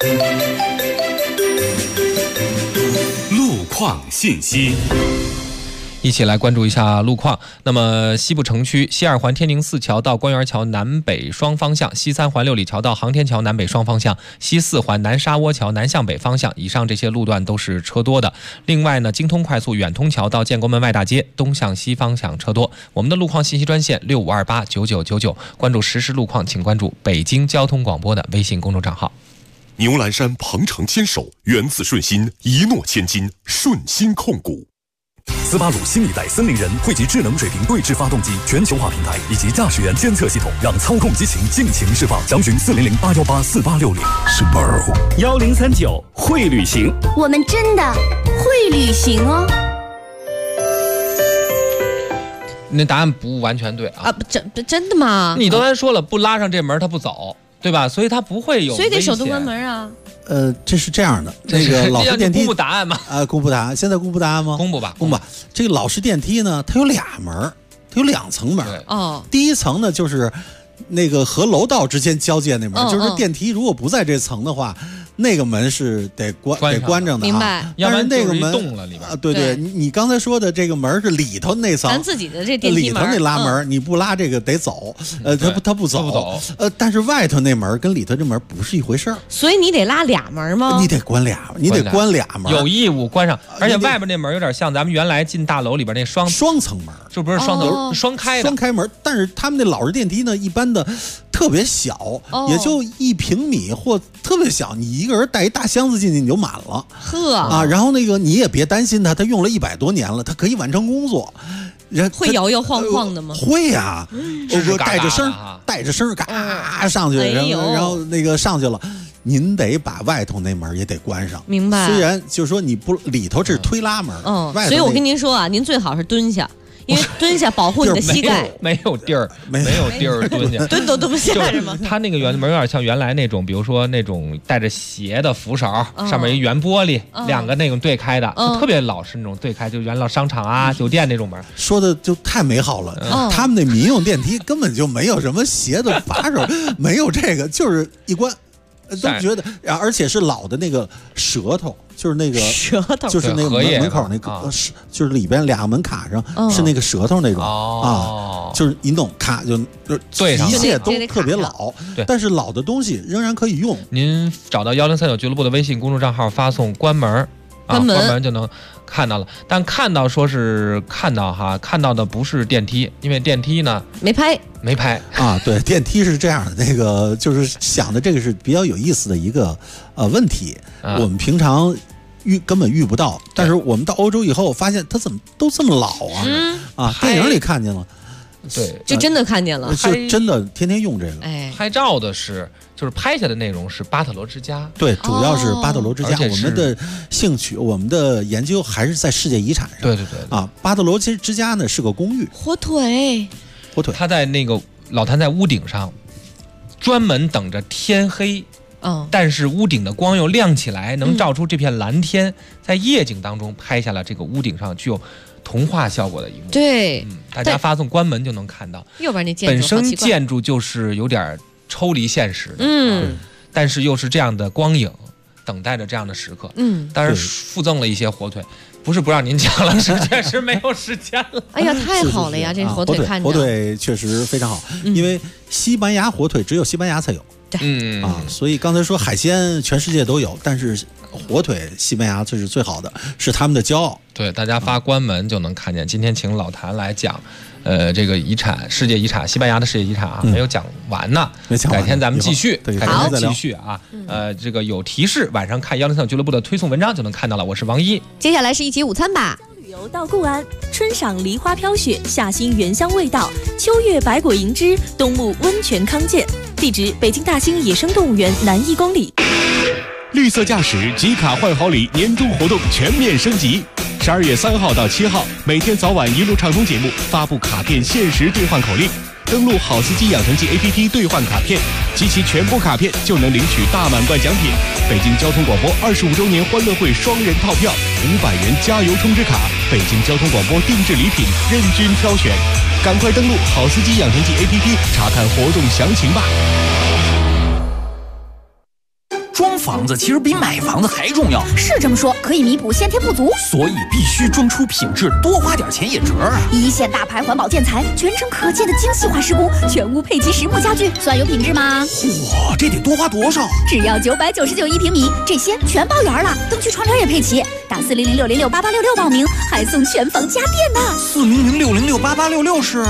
路况信息。 一起来关注一下路况。那么西部城区西2环天宁寺桥到官园桥南北双方向，西3环六里桥到航天桥南北双方向，西4环南沙窝桥南向北方向，以上这些路段都是车多的。另外呢，京通快速远通桥到建国门外大街东向西方向车多。我们的路况信息专线65289999，关注实时路况，请关注北京交通广播的微信公众账号。 牛栏山鹏程坚守，源自顺心，一诺千金，顺心控股。 斯巴鲁新一代森林人汇集智能水平对置发动机全球化平台以及驾驶员监测系统，让操控激情尽情释放。详询400-818-4860。Subaru 1039会旅行， 我们真的会旅行哦。 那答案不完全对啊！ 真的吗？ 你刚才说了，不拉上这门他不走，对吧？所以他不会有， 所以得手动关门啊。 这是这样的，那个老式电梯公布答案吗？ 公布答案。现在公布答案吗？ 公布吧， 公布吧。这个老式电梯呢，它有俩门，它有2层门。 哦， 第一层呢就是那个和楼道之间交界那门，就是电梯如果不在这层的话，那个门是得关上的， 明白？ 但是那个门动了里边对，你刚才说的这个门是里头那层， 咱自己的这电梯门里头那拉门，你不拉这个得走，他不走，但是外头那门跟里头这门不是一回事儿， 所以你得拉俩门吗？ 你得关俩门， 有义务关上，而且外边那门有点像咱们原来进大楼里边那双层门， 是不是双层双开门？但是他们那老式电梯呢，一般的特别小，也就1平米或特别小，你一个人带一大箱子进去你就满了。 呵啊，然后那个你也别担心它用了100多年了，它可以完成工作。 会摇摇晃晃的吗？ 会呀，带着声嘎上去，然后那个上去了。您得把外头那门也得关上， 明白？ 虽然就是说你不里头是推拉门， 所以我跟您说啊，您最好是蹲下。因为蹲下保护你的膝盖， 没有地儿蹲下， 蹲都蹲不下是吗？ 它那个圆门有点像原来那种，比如说那种带着斜的扶手，上面一圆玻璃，2个那种对开的，特别老式那种对开，就原来商场啊、酒店那种门。 说的就太美好了，他们那民用电梯根本就没有什么斜的把手，没有这个，就是一关。都觉得，而且是老的那个舌头，就是那个舌头， 就是那个门口那个，就是里边2个门卡上是那个舌头那种啊，就是一弄咔就对上， 一切都特别老，但是老的东西仍然可以用。 您找到1039俱乐部的微信公众账号，发送关门。关门就能看到了，但看到看到的不是电梯，因为电梯呢没拍啊。对，电梯是这样的，那个就是想的这个是比较有意思的一个问题，我们平常根本遇不到，但是我们到欧洲以后发现它怎么都这么老啊？电影里看见了。 对， 就真的看见了， 就真的天天用这个。 拍照的就是拍下的内容是巴特罗之家， 对，主要是巴特罗之家。我们的兴趣，我们的研究还是在世界遗产上。 对啊，巴特罗之家呢是个公寓。 火腿， 他在那个老谭在屋顶上，专门等着天黑。但是屋顶的光又亮起来，能照出这片蓝天，在夜景当中拍下了这个屋顶上具有童话效果的一幕。 对， 大家发送关门就能看到。 右边那建筑本身建筑就是有点抽离现实的，但是又是这样的光影，等待着这样的时刻。但是附赠了一些火腿。不是不让您讲了，是确实没有时间了。 哎呀，太好了呀！这火腿看着火腿确实非常好，因为西班牙火腿只有西班牙才有。所以刚才说海鲜全世界都有，但是火腿西班牙这是最好的，是他们的骄傲。 对，大家发关门就能看见。今天请老谭来讲，这个遗产，世界遗产，西班牙的世界遗产啊，没有讲完呢，改天咱们继续，啊。这个有提示，晚上看103俱乐部的推送文章就能看到了。我是王一， 接下来是一起午餐吧。旅游到固安，春赏梨花飘雪，夏欣原香味道，秋月百果盈枝，冬沐温泉康健。地址：北京大兴野生动物园南1公里。 绿色驾驶集卡换好礼年终活动全面升级，12月3号到7号，每天早晚一路畅通节目发布卡片限时兑换口令，登录好司机养成记 APP 兑换卡片，集齐全部卡片就能领取大满贯奖品。北京交通广播25周年欢乐会双人套票，500元加油充值卡，北京交通广播定制礼品任君挑选，赶快登录好司机养成记 APP 查看活动详情吧。 装房子其实比买房子还重要， 是这么说，可以弥补先天不足， 所以必须装出品质，多花点钱也值啊！ 一线大牌环保建材，全程可见的精细化施工，全屋配齐实木家具，算有品质吗？ 嚯，这得多花多少？ 只要999一平米，这些全包圆了，灯具窗帘也配齐。打400-606-8866报名，还送全房家电呢。 400-606-8866是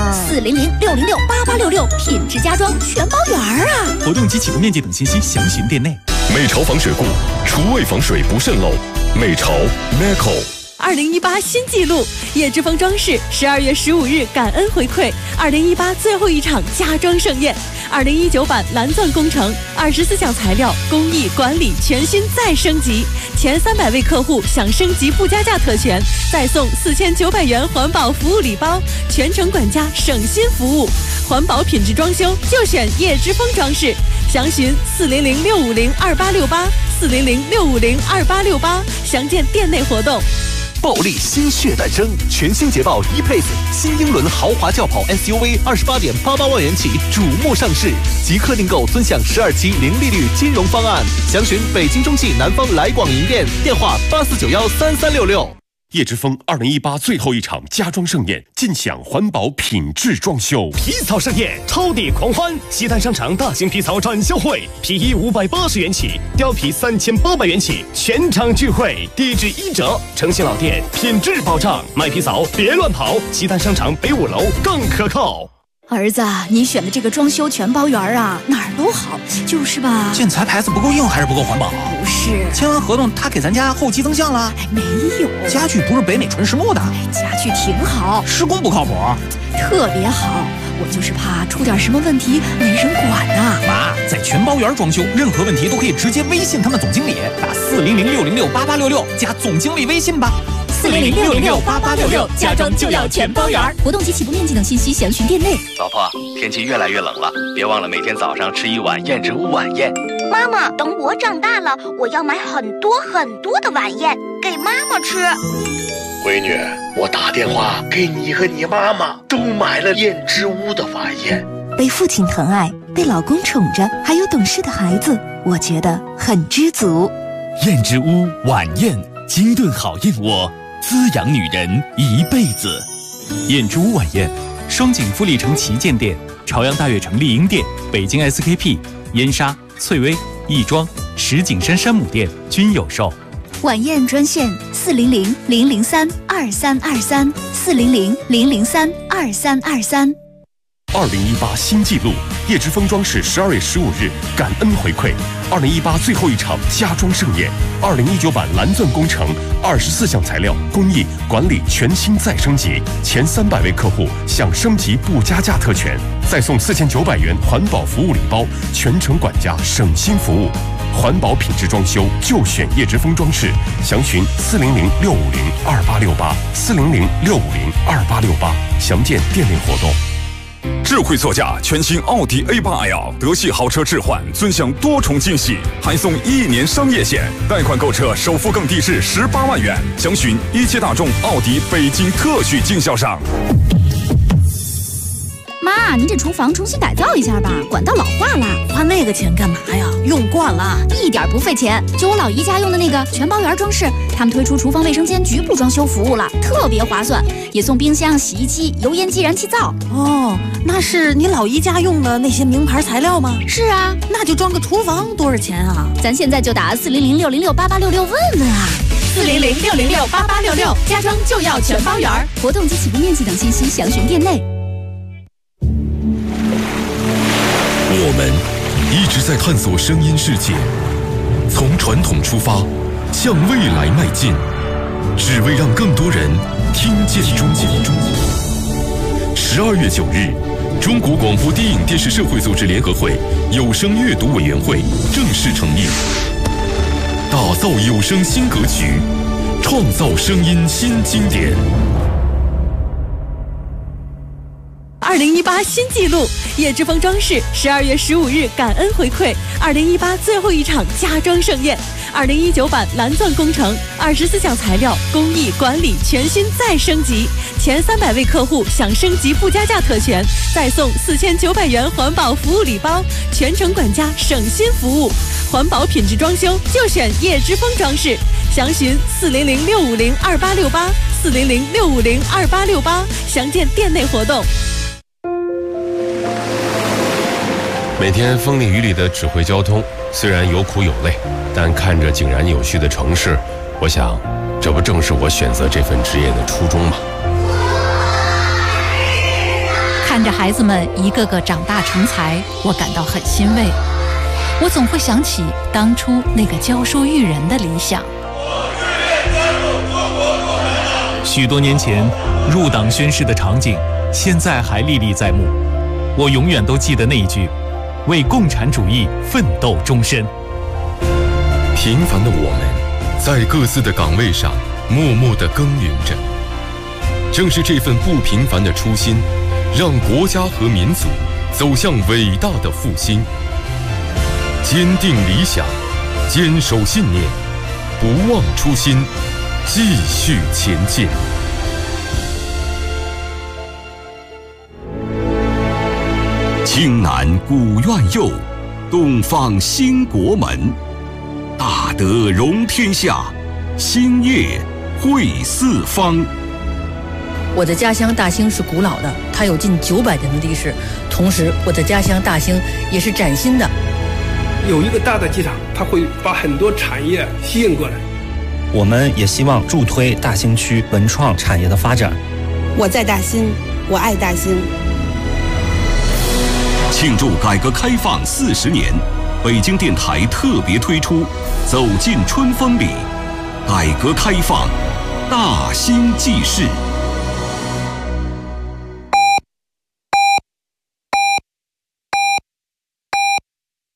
400-606-8866，品质家装全包圆啊！ 活动及启动面积等信息详询店内。 美潮防水固，厨卫防水不渗漏。美潮 Meco。 2018新纪录，叶之峰装饰12月15日感恩回馈2018最后一场家装盛宴，2019版蓝钻工程24项材料工艺管理全新再升级，前300位客户享升级不加价特权，再送4900元环保服务礼包，全程管家省心服务，环保品质装修就选叶之峰装饰，详询400-650-2868，400-650-2868，详见店内活动。 暴力新血诞生，全新捷豹 E-Pace 新英伦豪华轿跑 SUV 28.88万元起瞩目上市，即刻订购尊享12期零利率金融方案，详询北京中汽南方来广营店，电话84913366。 叶之峰2018最后一场家装盛宴，尽享环保品质装修。 皮草盛宴，超地狂欢！西单商场大型皮草展销会，皮衣580元起，貂皮3800元起，全场聚会，地质1折，诚信老店，品质保障。买皮草别乱跑，西单商场北5楼更可靠。 儿子，你选的这个装修全包园啊，哪儿都好，就是吧？ 建材牌子不够硬还是不够环保？ 不是， 签完合同他给咱家后期增项了？ 没有， 家具不是北美纯实木的。 家具挺好， 施工不靠谱， 特别好。我就是怕出点什么问题没人管呐。 妈，在全包园装修，任何问题都可以直接微信他们总经理，打400-606-8866加总经理微信吧。 400-606-8866，家装就要全包园。活动及起步面积等信息详询店内。 老婆，天气越来越冷了，别忘了每天早上吃一碗燕之屋晚宴。 妈妈，等我长大了，我要买很多很多的晚宴给妈妈吃。 闺女，我打电话给你和你妈妈都买了燕之屋的晚宴。 被父亲疼爱，被老公宠着，还有懂事的孩子，我觉得很知足。 燕之屋晚宴，精炖好燕窝，滋养女人一辈子。 燕之屋晚宴，双井富力城旗舰店、朝阳大悦城丽婴店、北京 SKP、燕莎、翠微、亦庄、石景山山姆店均有售。 晚宴专线400-003-2323，400-003-2323。 2018新纪录，叶之峰装饰12月15日感恩回馈2018最后一场家装盛宴，2019版蓝钻工程24项材料工艺管理全新再升级，前300位客户享升级不加价特权，再送4900元环保服务礼包，全程管家省心服务。环保品质装修就选叶之峰装饰，详询400-650-2868，400-650-2868，详见店内活动。 智慧座驾全新奥迪 A8L 德系豪车置换，尊享多重惊喜，还送1年商业险，贷款购车首付更低至18万元。详询一汽大众奥迪北京特许经销商。 妈，您这厨房重新改造一下吧，管道老化了。 花那个钱干嘛呀？用惯了， 一点不费钱。就我老姨家用的那个全包园装饰，他们推出厨房卫生间局部装修服务了，特别划算，也送冰箱、洗衣机、油烟机、燃气灶。 哦，那是你老姨家用的那些名牌材料吗？ 是啊， 那就装个厨房多少钱啊？ 咱现在就打400-606-8866问问啊。 400-606-8866，家装就要全包园。 活动及起步面积等信息详询店内。 我们一直在探索声音世界，从传统出发，向未来迈进，只为让更多人听见中国。12月9日，中国广播电影电视社会组织联合会有声阅读委员会正式成立，打造有声新格局，创造声音新经典。 2018新纪录，叶之峰装饰12月15日感恩回馈2018最后一场家装盛宴，2019版蓝钻工程24项材料工艺管理全新再升级，前300位客户享升级不加价特权，再送4900元环保服务礼包，全程管家省心服务，环保品质装修就选叶之峰装饰，详询400-650-2868，400-650-2868，详见店内活动。 每天风里雨里的指挥交通，虽然有苦有累，但看着井然有序的城市，我想，这不正是我选择这份职业的初衷吗？ 看着孩子们一个个长大成才，我感到很欣慰。 我总会想起当初那个教书育人的理想。 许多年前入党宣誓的场景，现在还历历在目。我永远都记得那一句：为共产主义奋斗终身。 平凡的我们，在各自的岗位上默默地耕耘着。正是这份不平凡的初心，让国家和民族走向伟大的复兴。坚定理想，坚守信念，不忘初心，继续前进。 青南古院右，东方兴国门。大德容天下，兴业惠四方。 我的家乡大兴是古老的，它有近900年的历史。同时，我的家乡大兴也是崭新的。 有一个大的机场，它会把很多产业吸引过来。 我们也希望助推大兴区文创产业的发展。 我在大兴，我爱大兴。 庆祝改革开放40年，北京电台特别推出《走进春风里》，改革开放大兴纪事。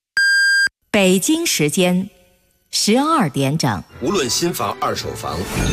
北京时间12点整。 无论新房、二手房，